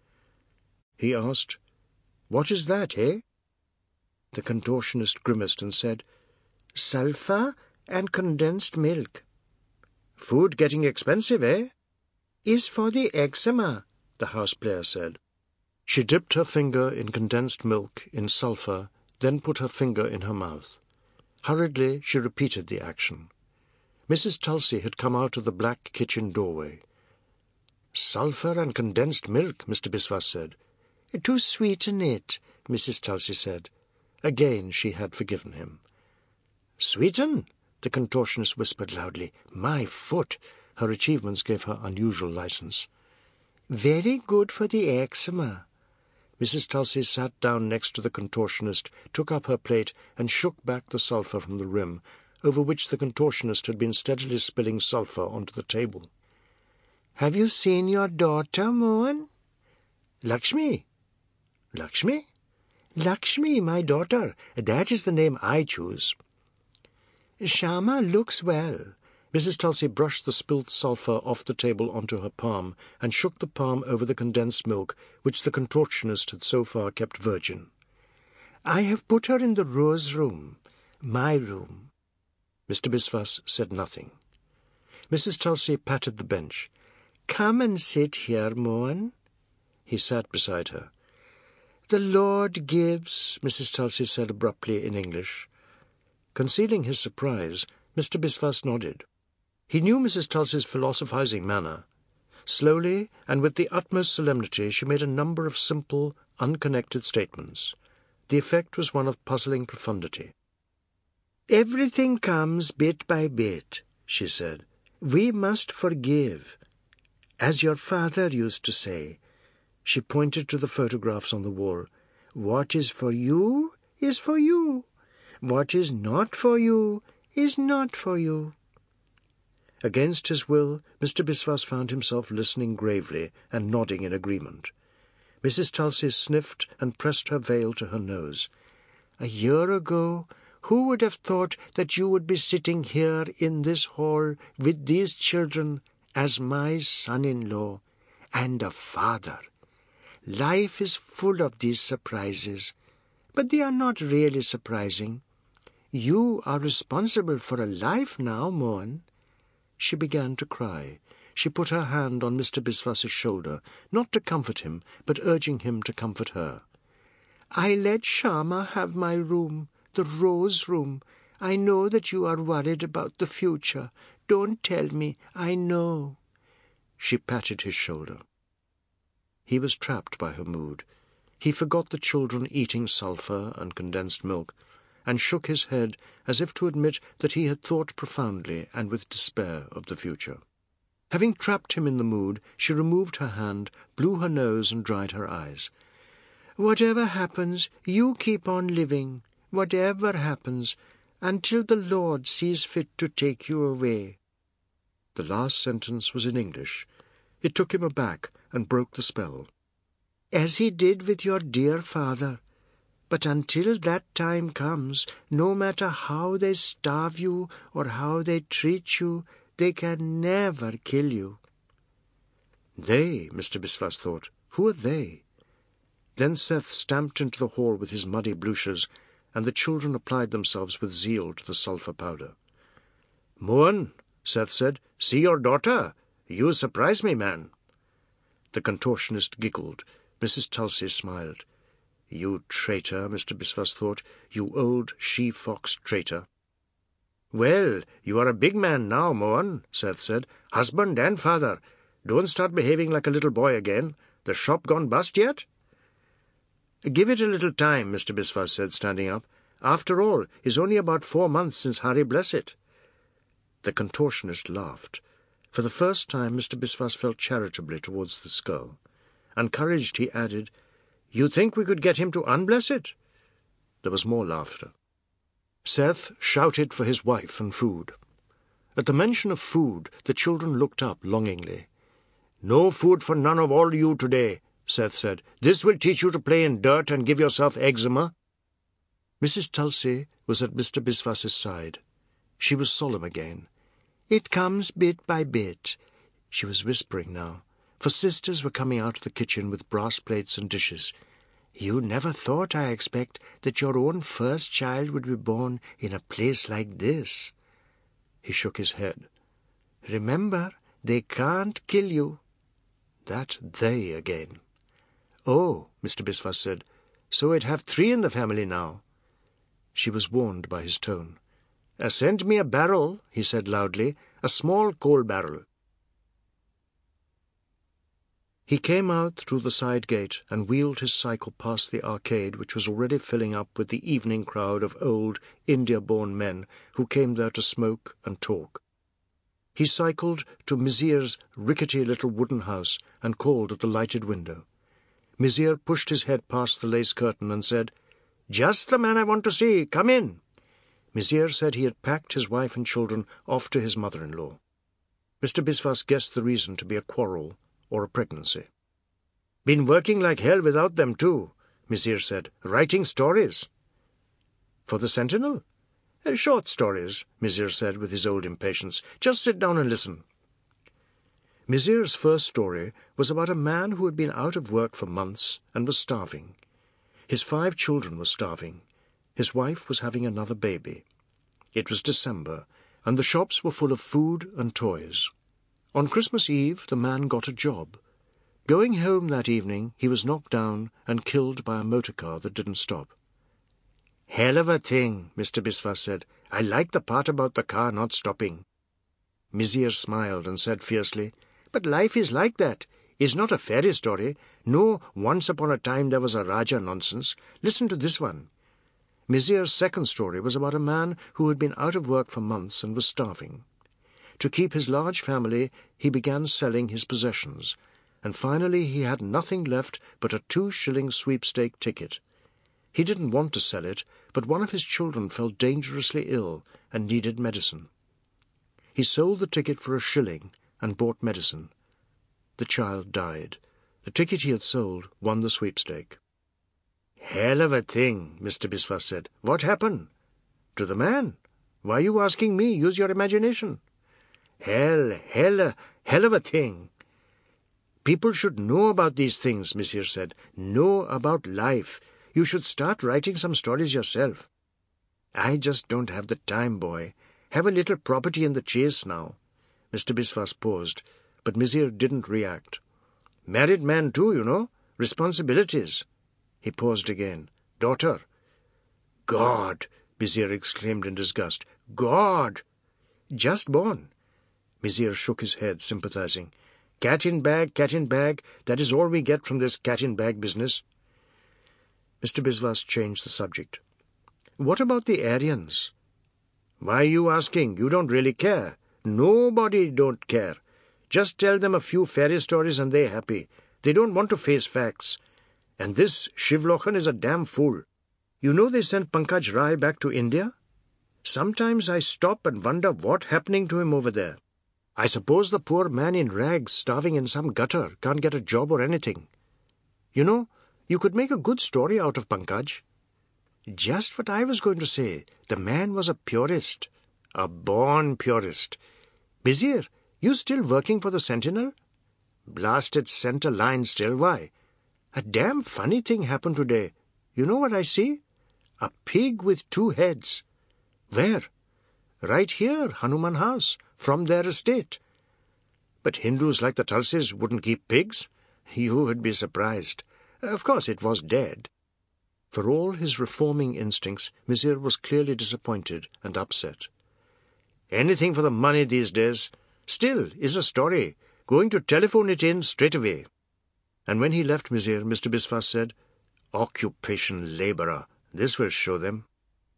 He asked, "What is that, eh?" The contortionist grimaced and said, "Sulphur and condensed milk." "Food getting expensive, eh?" "Is for the eczema," the house player said. She dipped her finger in condensed milk, in sulphur, then put her finger in her mouth. Hurriedly she repeated the action. Missus Tulsi had come out of the black kitchen doorway. "Sulphur and condensed milk," Mister Biswas said. "To sweeten it," Missus Tulsi said. Again she had forgiven him. "Sweeten?" the contortionist whispered loudly. "My foot!" Her achievements gave her unusual license. "Very good for the eczema." Missus Tulsi sat down next to the contortionist, took up her plate, and shook back the sulphur from the rim, over which the contortionist had been steadily spilling sulphur onto the table. "Have you seen your daughter, Mohan?" "Lakshmi." "Lakshmi?" "Lakshmi, my daughter. That is the name I choose." "Shama looks well." Missus Tulsi brushed the spilt sulphur off the table onto her palm and shook the palm over the condensed milk, which the contortionist had so far kept virgin. "I have put her in the rose room, my room." Mister Biswas said nothing. Missus Tulsi patted the bench. "Come and sit here, Mohan." He sat beside her. "The Lord gives," Missus Tulsi said abruptly in English. Concealing his surprise, Mister Biswas nodded. He knew Missus Tulsi's philosophizing manner. Slowly and with the utmost solemnity she made a number of simple, unconnected statements. The effect was one of puzzling profundity. "Everything comes bit by bit," she said. "We must forgive. As your father used to say." She pointed to the photographs on the wall. "What is for you is for you. What is not for you is not for you." Against his will, Mister Biswas found himself listening gravely and nodding in agreement. Missus Tulsi sniffed and pressed her veil to her nose. "A year ago, who would have thought that you would be sitting here in this hall with these children as my son-in-law and a father? Life is full of these surprises, but they are not really surprising. You are responsible for a life now, Mohan." She began to cry. She put her hand on Mister Biswas's shoulder, not to comfort him, but urging him to comfort her. "I let Shama have my room, the rose room. I know that you are worried about the future. Don't tell me. I know." She patted his shoulder. He was trapped by her mood. He forgot the children eating sulphur and condensed milk, and shook his head as if to admit that he had thought profoundly and with despair of the future. Having trapped him in the mood, she removed her hand, blew her nose, and dried her eyes. "Whatever happens, you keep on living, whatever happens, until the Lord sees fit to take you away." The last sentence was in English. It took him aback and broke the spell. "As he did with your dear father. But until that time comes, no matter how they starve you or how they treat you, they can never kill you." They, Mister Biswas thought. Who are they? Then Seth stamped into the hall with his muddy bluchers, and the children applied themselves with zeal to the sulphur powder. "Mohan," Seth said, "see your daughter. You surprise me, man." The contortionist giggled. Missus Tulsi smiled. "You traitor," Mister Biswas thought. "You old she-fox traitor." "Well, you are a big man now, Mohan," Seth said. "Husband and father. Don't start behaving like a little boy again. The shop gone bust yet?" "Give it a little time," Mister Biswas said, standing up. "After all, it's only about four months since Hari Blessed." The contortionist laughed. For the first time, Mister Biswas felt charitably towards this girl. Encouraged, he added, "You think we could get him to unbless it?" There was more laughter. Seth shouted for his wife and food. At the mention of food, the children looked up longingly. "No food for none of all you today," Seth said. "This will teach you to play in dirt and give yourself eczema." Missus Tulsi was at Mister Biswas's side. She was solemn again. "It comes bit by bit." She was whispering now, for sisters were coming out of the kitchen with brass plates and dishes. "You never thought, I expect, that your own first child would be born in a place like this." He shook his head. "Remember, they can't kill you." That they again. "Oh," Mister Biswas said, "so it have three in the family now." She was warned by his tone. Uh, "Send me a barrel," he said loudly, "a small coal barrel." He came out through the side gate and wheeled his cycle past the arcade, which was already filling up with the evening crowd of old, India-born men who came there to smoke and talk. He cycled to Mizir's rickety little wooden house and called at the lighted window. Mizir pushed his head past the lace curtain and said, "Just the man I want to see. Come in." Mizir said he had packed his wife and children off to his mother-in-law. Mister Biswas guessed the reason to be a quarrel or a pregnancy. "Been working like hell without them, too," Mizir said. "Writing stories." "For the Sentinel?" Uh, "Short stories," Mizir said with his old impatience. "Just sit down and listen." Mizir's first story was about a man who had been out of work for months and was starving. His five children were starving. His wife was having another baby. It was December, and the shops were full of food and toys. On Christmas Eve, the man got a job. Going home that evening, he was knocked down and killed by a motor car that didn't stop. "Hell of a thing," Mister Biswas said. "I like the part about the car not stopping." Mizir smiled and said fiercely, "But life is like that. It's not a fairy story. No, once upon a time there was a Raja nonsense. Listen to this one." Mizir's second story was about a man who had been out of work for months and was starving. To keep his large family, he began selling his possessions, and finally he had nothing left but a two-shilling sweepstake ticket. He didn't want to sell it, but one of his children fell dangerously ill and needed medicine. He sold the ticket for a shilling and bought medicine. The child died. The ticket he had sold won the sweepstake. "Hell of a thing," Mister Biswas said. "What happened?" "To the man? Why are you asking me? Use your imagination." "Hell, hell, hell of a thing." "People should know about these things," Mizir said. "Know about life. You should start writing some stories yourself." "I just don't have the time, boy. Have a little property in the chase now." Mister Biswas paused, but Mizir didn't react. "Married man too, you know. Responsibilities." He paused again. "Daughter." "God!" Mizir exclaimed in disgust. "God!" "Just born." Mizir shook his head, sympathizing. "Cat in bag, cat in bag. That is all we get from this cat in bag business." Mister Biswas changed the subject. "What about the Aryans?" "Why are you asking? You don't really care. Nobody don't care. Just tell them a few fairy stories and they're happy. They don't want to face facts. And this Shivlochan is a damn fool. You know they sent Pankaj Rai back to India? Sometimes I stop and wonder what's happening to him over there. I suppose the poor man in rags, starving in some gutter, can't get a job or anything. You know, you could make a good story out of Pankaj." "Just what I was going to say. The man was a purist. A born purist. Bizir, you still working for the Sentinel? Blasted center line still, why? A damn funny thing happened today. You know what I see? A pig with two heads. Where? Right here, Hanuman House, from their estate. But Hindus like the Tulsis wouldn't keep pigs. You would be surprised. Of course it was dead. For all his reforming instincts, Mizir was clearly disappointed and upset. Anything for the money these days. Still, is a story. Going to telephone it in straight away. And when he left Mizir, Mister Biswas said, Occupation labourer. This will show them.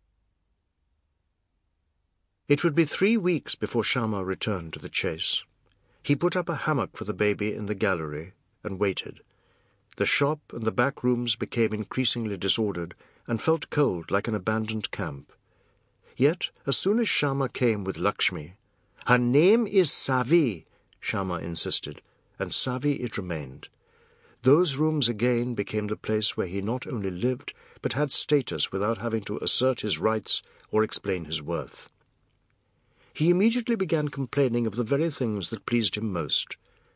It would be three weeks before Sharma returned to the chase. He put up a hammock for the baby in the gallery and waited. The shop and the back rooms became increasingly disordered and felt cold like an abandoned camp. Yet, as soon as Sharma came with Lakshmi, "Her name is Savi," Sharma insisted, and Savi it remained. Those rooms again became the place where he not only lived, but had status without having to assert his rights or explain his worth. He immediately began complaining of the very things that pleased him most.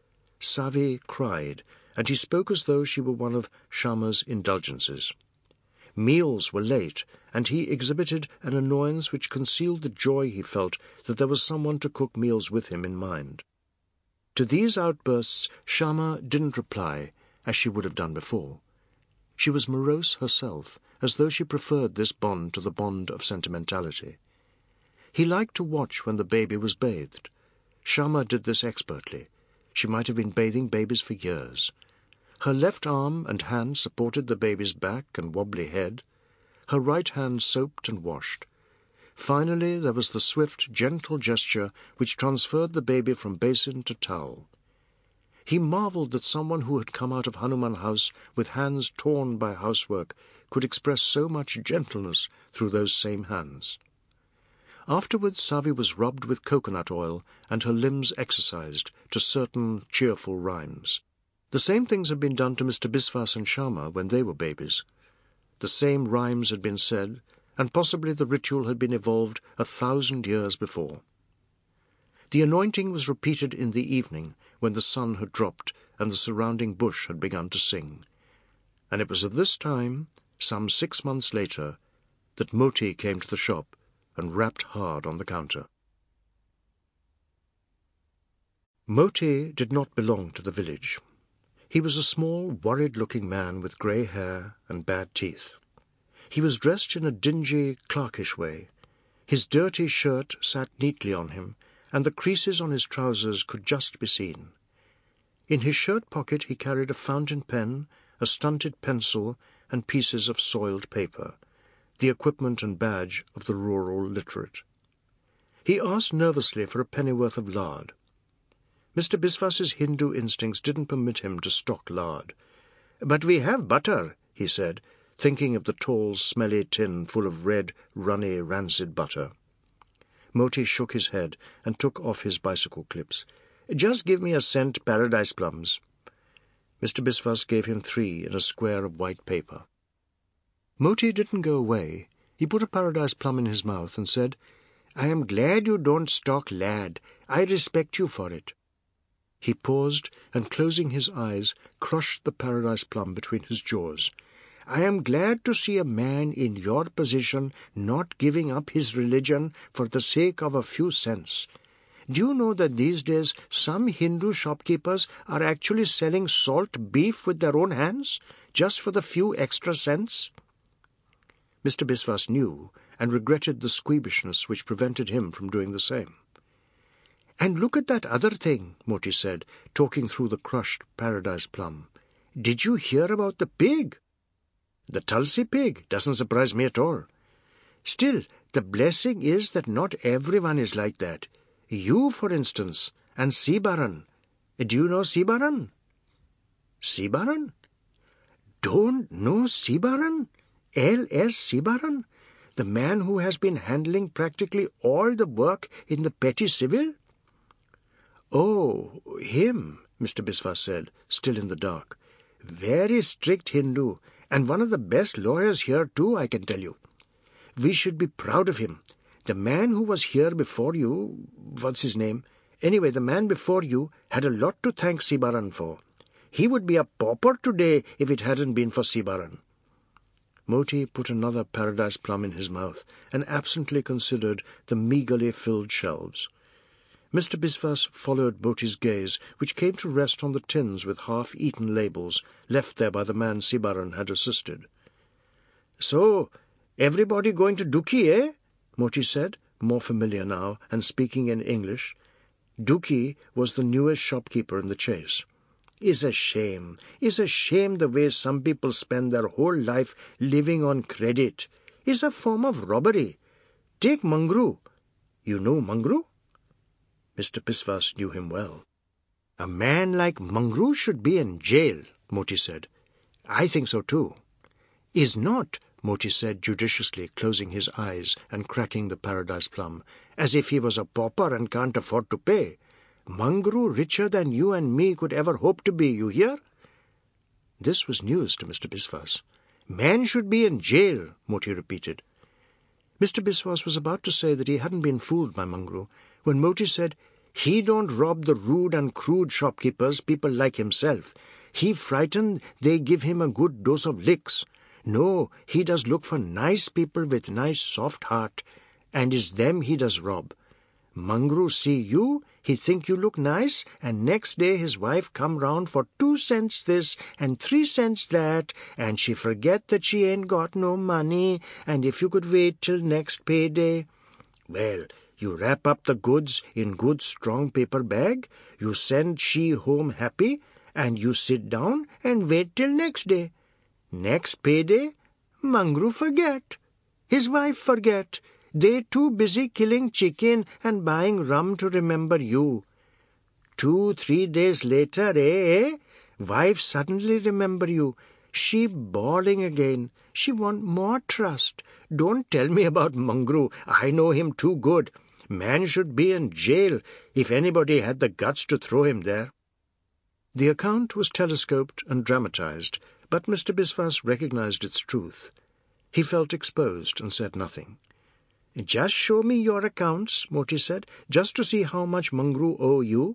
Savi cried, and he spoke as though she were one of Sharma's indulgences. Meals were late, and he exhibited an annoyance which concealed the joy he felt that there was someone to cook meals with him in mind. To these outbursts Sharma didn't reply, as she would have done before. She was morose herself, as though she preferred this bond to the bond of sentimentality. He liked to watch when the baby was bathed. Sharma did this expertly. She might have been bathing babies for years. Her left arm and hand supported the baby's back and wobbly head. Her right hand soaped and washed. Finally, there was the swift, gentle gesture which transferred the baby from basin to towel. He marvelled that someone who had come out of Hanuman House with hands torn by housework could express so much gentleness through those same hands. Afterwards Savi was rubbed with coconut oil and her limbs exercised to certain cheerful rhymes. The same things had been done to Mister Biswas and Sharma when they were babies. The same rhymes had been said, and possibly the ritual had been evolved a thousand years before. The anointing was repeated in the evening when the sun had dropped and the surrounding bush had begun to sing. And it was at this time, some six months later, that Moti came to the shop and rapped hard on the counter. Moti did not belong to the village. He was a small, worried-looking man with grey hair and bad teeth. He was dressed in a dingy, clerkish way. His dirty shirt sat neatly on him, and the creases on his trousers could just be seen. In his shirt pocket he carried a fountain pen, a stunted pencil, and pieces of soiled paper, the equipment and badge of the rural literate. He asked nervously for a pennyworth of lard. Mister Biswas's Hindu instincts didn't permit him to stock lard. "But we have butter," he said, thinking of the tall, smelly tin full of red, runny, rancid butter. Moti shook his head and took off his bicycle clips. "Just give me a cent paradise plums." Mister Biswas gave him three in a square of white paper. Moti didn't go away. He put a paradise plum in his mouth and said, "I am glad you don't stock lad. I respect you for it." He paused and, closing his eyes, crushed the paradise plum between his jaws. "I am glad to see a man in your position not giving up his religion for the sake of a few cents. Do you know that these days some Hindu shopkeepers are actually selling salt beef with their own hands, just for the few extra cents?" Mister Biswas knew, and regretted the squeamishness which prevented him from doing the same. "And look at that other thing," Moti said, talking through the crushed paradise plum. "Did you hear about the pig? The Tulsi pig doesn't surprise me at all. Still, the blessing is that not everyone is like that. You, for instance, and Sibaran. Do you know Sibaran?" "Sibaran? Don't know Sibaran? L S Sibaran? The man who has been handling practically all the work in the petty civil?" "Oh, him," Mister Biswas said, still in the dark. "Very strict Hindu, and one of the best lawyers here too, I can tell you. We should be proud of him. The man who was here before you, what's his name? Anyway, the man before you had a lot to thank Sibaran for. He would be a pauper today if it hadn't been for Sibaran." Moti put another paradise plum in his mouth and absently considered the meagerly filled shelves. Mister Biswas followed Moti's gaze, which came to rest on the tins with half-eaten labels left there by the man Sibaran had assisted. "So, everybody going to Dukhi, eh?" Moti said, more familiar now, and speaking in English. Dukhi was the newest shopkeeper in the Chase. "Is a shame, is a shame the way some people spend their whole life living on credit. Is a form of robbery. Take Mangru. You know Mangru?" Mister Biswas knew him well. "A man like Mangru should be in jail," Moti said. "I think so too." "Is not," Moti said judiciously, closing his eyes and cracking the paradise plum, "as if he was a pauper and can't afford to pay. Mangru richer than you and me could ever hope to be, you hear?" This was news to Mister Biswas. "Man should be in jail," Moti repeated. Mister Biswas was about to say that he hadn't been fooled by Mangru, when Moti said, "He don't rob the rude and crude shopkeepers, people like himself. He frightened, they give him a good dose of licks. No, he does look for nice people with nice soft heart, and it's them he does rob. Mangru see you, he think you look nice, and next day his wife come round for two cents this and three cents that, and she forget that she ain't got no money, and if you could wait till next payday. Well, you wrap up the goods in good strong paper bag, you send she home happy, and you sit down and wait till next day. Next payday, Mangru forget. His wife forget. They too busy killing chicken and buying rum to remember you. Two, three days later, eh, eh? Wife suddenly remember you. She bawling again. She want more trust. Don't tell me about Mangru. I know him too good. Man should be in jail if anybody had the guts to throw him there." The account was telescoped and dramatized, but Mister Biswas recognized its truth. He felt exposed and said nothing. "Just show me your accounts," Moti said, "just to see how much Mangru owe you."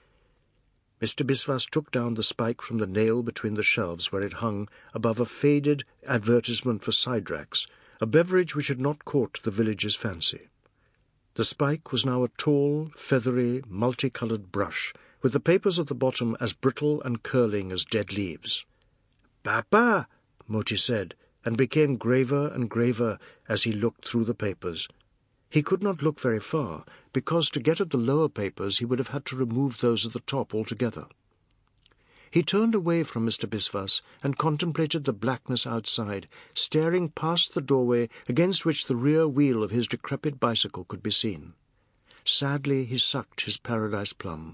Mister Biswas took down the spike from the nail between the shelves where it hung above a faded advertisement for Sidrax, a beverage which had not caught the village's fancy. The spike was now a tall, feathery, multicoloured brush, with the papers at the bottom as brittle and curling as dead leaves. "Papa," Moti said, and became graver and graver as he looked through the papers. He could not look very far, because to get at the lower papers he would have had to remove those at the top altogether. He turned away from Mister Biswas and contemplated the blackness outside, staring past the doorway against which the rear wheel of his decrepit bicycle could be seen. Sadly he sucked his paradise plum.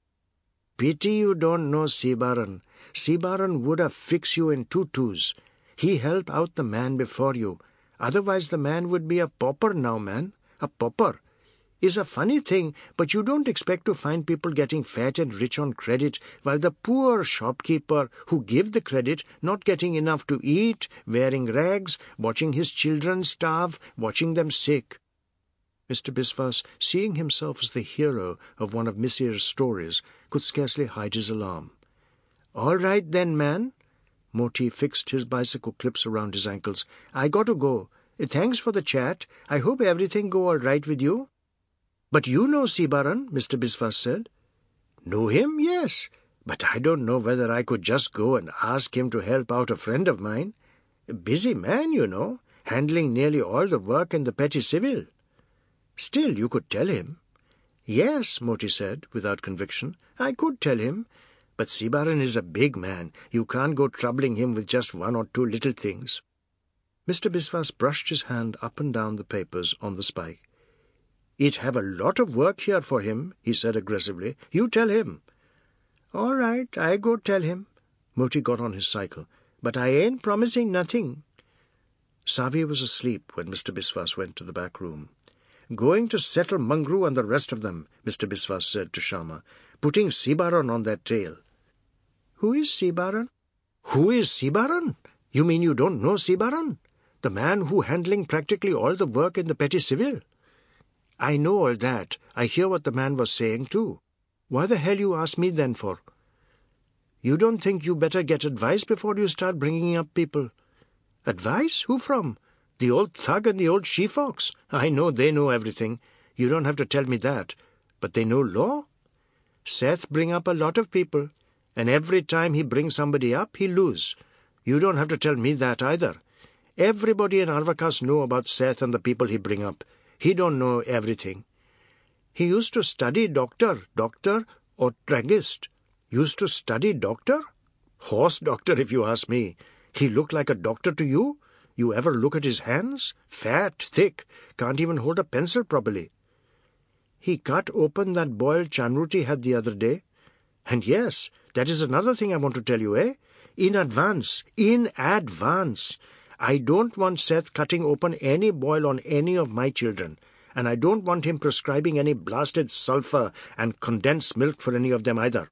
"Pity you don't know Sibaran. Sibaran would have fixed you in tutus. He helped out the man before you. Otherwise the man would be a pauper now, man. A pauper. Is a funny thing, but you don't expect to find people getting fat and rich on credit, while the poor shopkeeper who give the credit not getting enough to eat, wearing rags, watching his children starve, watching them sick." Mister Biswas, seeing himself as the hero of one of Messier's stories, could scarcely hide his alarm. "All right then, man." Moti fixed his bicycle clips around his ankles. "I got to go. Thanks for the chat. I hope everything go all right with you." "But you know Sibaran," Mister Biswas said. "Know him, yes. But I don't know whether I could just go and ask him to help out a friend of mine. A busy man, you know, handling nearly all the work in the petty civil. Still, you could tell him." "Yes," Moti said, without conviction, "I could tell him. But Sibaran is a big man. You can't go troubling him with just one or two little things." Mister Biswas brushed his hand up and down the papers on the spike. "It have a lot of work here for him," he said aggressively. "You tell him." "All right, I go tell him." Moti got on his cycle. "But I ain't promising nothing." Savi was asleep when Mister Biswas went to the back room. "Going to settle Mangru and the rest of them," Mister Biswas said to Shama. "Putting Sibaran on that trail." "Who is Sibaran?" "Who is Sibaran? You mean you don't know Sibaran? The man who handling practically all the work in the petty civil?" I know all that. I hear what the man was saying too. Why the hell you ask me then for? You don't think you better get advice before you start bringing up people? Advice? Who from? The old thug and the old she-fox? I know they know everything. You don't have to tell me that. But they know law? Seth bring up a lot of people, and every time he brings somebody up, he lose. You don't have to tell me that either. Everybody in Arvakas know about Seth and the people he bring up. He don't know everything. He used to study doctor, doctor or druggist. Used to study doctor? Horse doctor, if you ask me. He look like a doctor to you? You ever look at his hands? Fat, thick, can't even hold a pencil properly. He cut open that boiled chanruti had the other day. And yes, that is another thing I want to tell you, eh? In advance, in advance. I don't want Seth cutting open any boil on any of my children, and I don't want him prescribing any blasted sulphur and condensed milk for any of them either.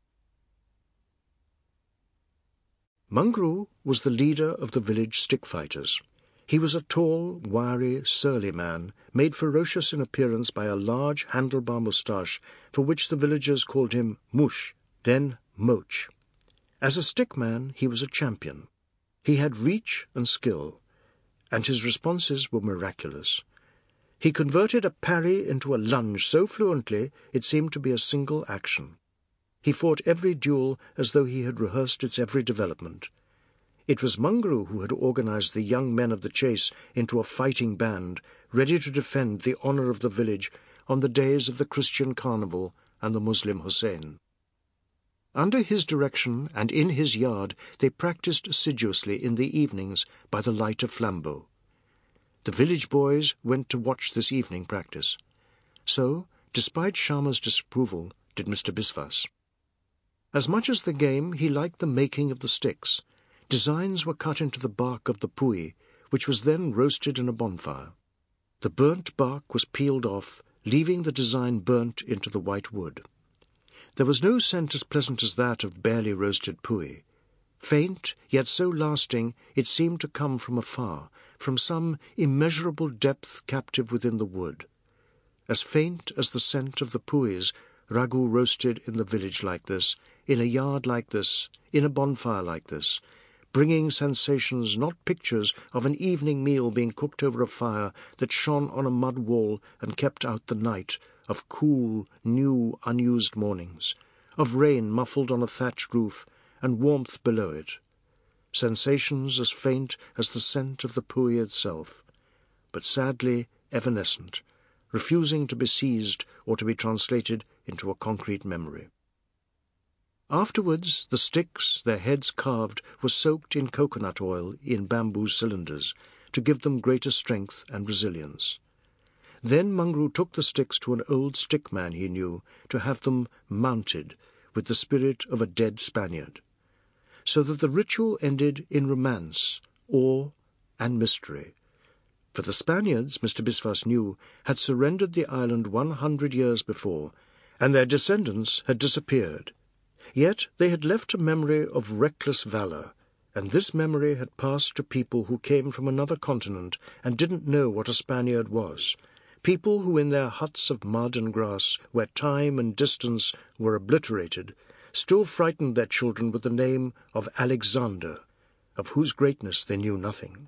Mungru was the leader of the village stick fighters. He was a tall, wiry, surly man, made ferocious in appearance by a large handlebar moustache, for which the villagers called him Mush, then Moch. As a stick man, he was a champion. He had reach and skill, and his responses were miraculous. He converted a parry into a lunge so fluently it seemed to be a single action. He fought every duel as though he had rehearsed its every development. It was Mungru who had organized the young men of the chase into a fighting band, ready to defend the honor of the village on the days of the Christian Carnival and the Muslim Hussein. Under his direction and in his yard they practiced assiduously in the evenings by the light of flambeaux. The village boys went to watch this evening practice. So, despite Shyama's disapproval, did Mister Biswas. As much as the game, he liked the making of the sticks. Designs were cut into the bark of the pui, which was then roasted in a bonfire. The burnt bark was peeled off, leaving the design burnt into the white wood. There was no scent as pleasant as that of barely roasted pui. Faint, yet so lasting, it seemed to come from afar, from some immeasurable depth captive within the wood. As faint as the scent of the puis, ragu roasted in the village like this, in a yard like this, in a bonfire like this, bringing sensations, not pictures, of an evening meal being cooked over a fire that shone on a mud wall and kept out the night, of cool, new, unused mornings, of rain muffled on a thatched roof, and warmth below it. Sensations as faint as the scent of the pui itself, but sadly evanescent, refusing to be seized or to be translated into a concrete memory. Afterwards, the sticks, their heads carved, were soaked in coconut oil in bamboo cylinders to give them greater strength and resilience. Then Mungru took the sticks to an old stickman he knew to have them mounted with the spirit of a dead Spaniard, so that the ritual ended in romance, awe, and mystery. For the Spaniards, Mister Biswas knew, had surrendered the island one hundred years before, and their descendants had disappeared. Yet they had left a memory of reckless valor, and this memory had passed to people who came from another continent and didn't know what a Spaniard was, people who in their huts of mud and grass, where time and distance were obliterated, still frightened their children with the name of Alexander, of whose greatness they knew nothing.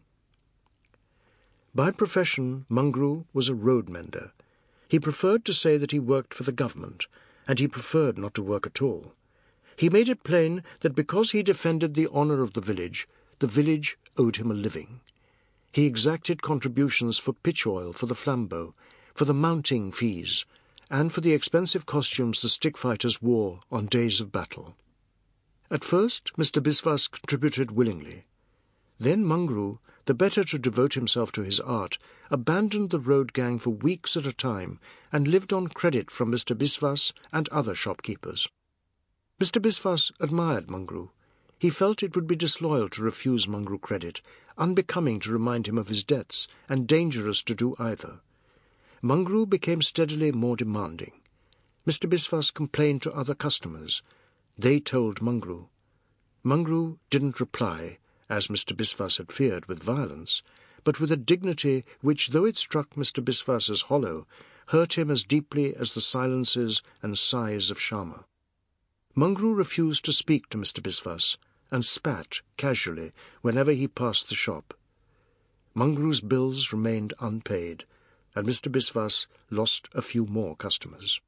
By profession, Mungru was a road mender. He preferred to say that he worked for the government, and he preferred not to work at all. He made it plain that because he defended the honor of the village, the village owed him a living. He exacted contributions for pitch oil for the flambeau, for the mounting fees, and for the expensive costumes the stick fighters wore on days of battle. At first, Mister Biswas contributed willingly. Then Mungru, the better to devote himself to his art, abandoned the road gang for weeks at a time and lived on credit from Mister Biswas and other shopkeepers. Mister Biswas admired Mungru. He felt it would be disloyal to refuse Mungru credit, unbecoming to remind him of his debts, and dangerous to do either. Mungru became steadily more demanding. Mister Biswas complained to other customers. They told Mungru. Mungru didn't reply, as Mister Biswas had feared, with violence, but with a dignity which, though it struck Mister Biswas as hollow, hurt him as deeply as the silences and sighs of Sharma. Mungru refused to speak to Mister Biswas, and spat casually whenever he passed the shop. Mungru's bills remained unpaid, and Mister Biswas lost a few more customers.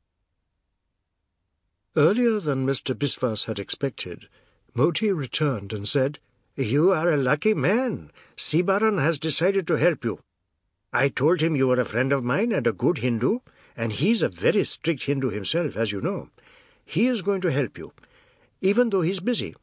Earlier than Mister Biswas had expected, Moti returned and said, "You are a lucky man. Sibaran has decided to help you. I told him you were a friend of mine and a good Hindu, and he's a very strict Hindu himself, as you know. He is going to help you, even though he's busy."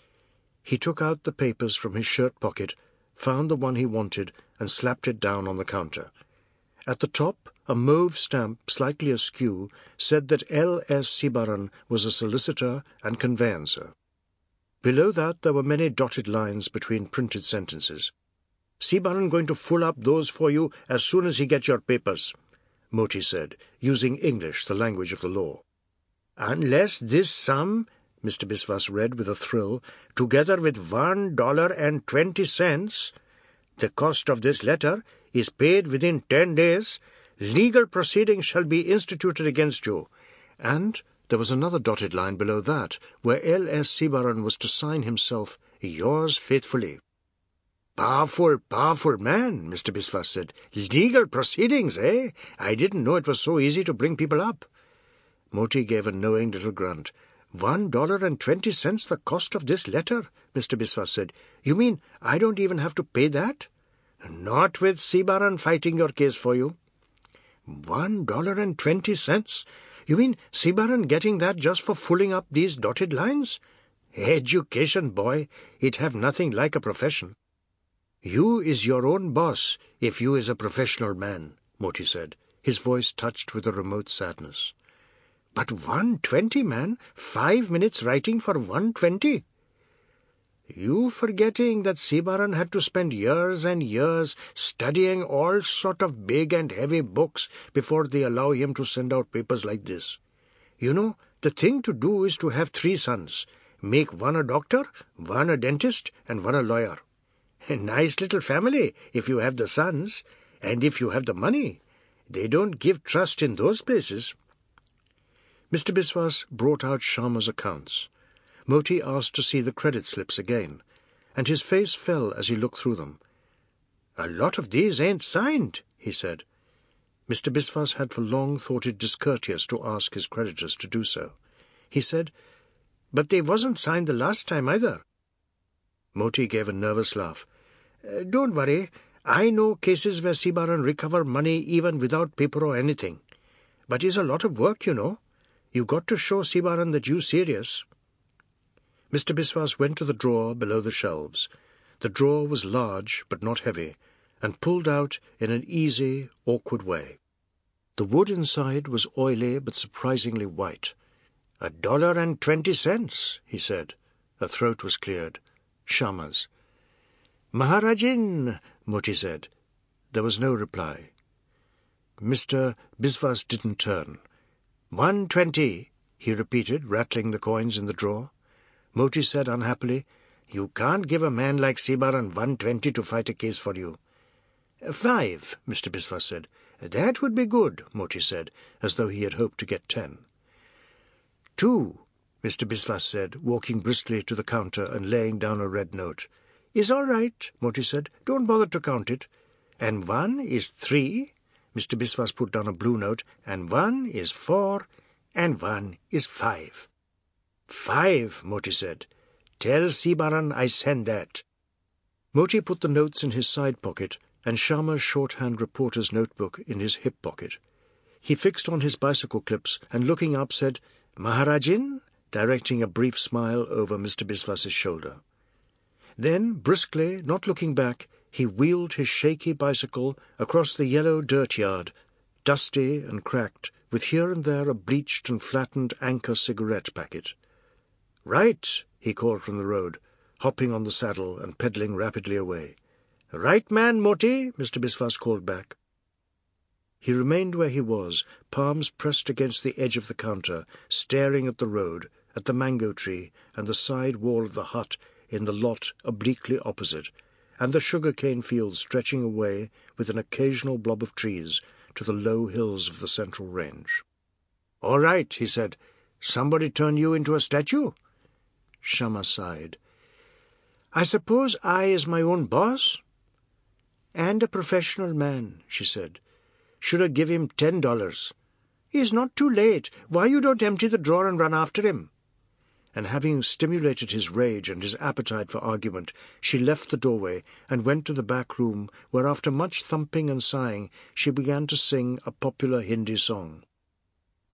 He took out the papers from his shirt pocket, found the one he wanted, and slapped it down on the counter. At the top, a mauve stamp, slightly askew, said that L S Sibaran was a solicitor and conveyancer. Below that there were many dotted lines between printed sentences. "Sibaran going to full up those for you as soon as he gets your papers," Moti said, using English, the language of the law. "Unless this sum," Mister Biswas read with a thrill, "together with one dollar and twenty cents, the cost of this letter, is paid within ten days, legal proceedings shall be instituted against you." And there was another dotted line below that, where L S Sibaran was to sign himself, "Yours faithfully." "Powerful, powerful man," Mister Biswas said. "Legal proceedings, eh? I didn't know it was so easy to bring people up." Moti gave a knowing little grunt. One dollar and twenty cents the cost of this letter," Mister Biswas said. "You mean I don't even have to pay that?" "Not with Sibaran fighting your case for you." One dollar and twenty cents? You mean Sibaran getting that just for fulling up these dotted lines? Education, boy. It have nothing like a profession. "You is your own boss, if you is a professional man," Moti said, his voice touched with a remote sadness. "But one twenty, man, five minutes writing for one twenty." "You forgetting that Sibaran had to spend years and years studying all sort of big and heavy books before they allow him to send out papers like this. You know, the thing to do is to have three sons, make one a doctor, one a dentist, and one a lawyer. A nice little family, if you have the sons, and if you have the money. They don't give trust in those places." Mister Biswas brought out Sharma's accounts. Moti asked to see the credit slips again, and his face fell as he looked through them. "A lot of these ain't signed," he said. Mister Biswas had for long thought it discourteous to ask his creditors to do so. He said, "But they wasn't signed the last time either." Moti gave a nervous laugh. Uh, "Don't worry. I know cases where Sibaran recover money even without paper or anything. But it's a lot of work, you know. You got to show Sibaran that you serious." Mister Biswas went to the drawer below the shelves. The drawer was large but not heavy, and pulled out in an easy, awkward way. The wood inside was oily but surprisingly white. "A dollar and twenty cents," he said. Her throat was cleared. Sharma's. "Maharajin," Moti said. There was no reply. Mister Biswas didn't turn. "One twenty," he repeated, rattling the coins in the drawer. Moti said unhappily, "You can't give a man like Sibaran one twenty to fight a case for you." "Five," Mister Biswas said. "That would be good," Moti said, as though he had hoped to get ten. "Two," Mister Biswas said, walking briskly to the counter and laying down a red note. "Is all right," Moti said. "Don't bother to count it. And one is three," Mister Biswas put down a blue note, "and one is four, and one is five." "Five," Moti said. "Tell Sibaran I send that." Moti put the notes in his side pocket and Sharma's shorthand reporter's notebook in his hip pocket. He fixed on his bicycle clips and, looking up, said, "Maharajin," directing a brief smile over Mister Biswas's shoulder. Then, briskly, not looking back, he wheeled his shaky bicycle across the yellow dirt yard, dusty and cracked, with here and there a bleached and flattened Anchor cigarette packet. "Right," he called from the road, hopping on the saddle and pedalling rapidly away. "Right man, Moti," Mister Biswas called back. He remained where he was, palms pressed against the edge of the counter, staring at the road, at the mango tree and the side wall of the hut in the lot obliquely opposite, and the sugar-cane fields stretching away with an occasional blob of trees, to the low hills of the Central Range. "All right," he said. "Somebody turn you into a statue?" Shama sighed. "I suppose I is my own boss?" "And a professional man," she said. "Should I give him ten dollars? He's not too late. Why you don't empty the drawer and run after him?" And having stimulated his rage and his appetite for argument, she left the doorway and went to the back room, where after much thumping and sighing she began to sing a popular Hindi song.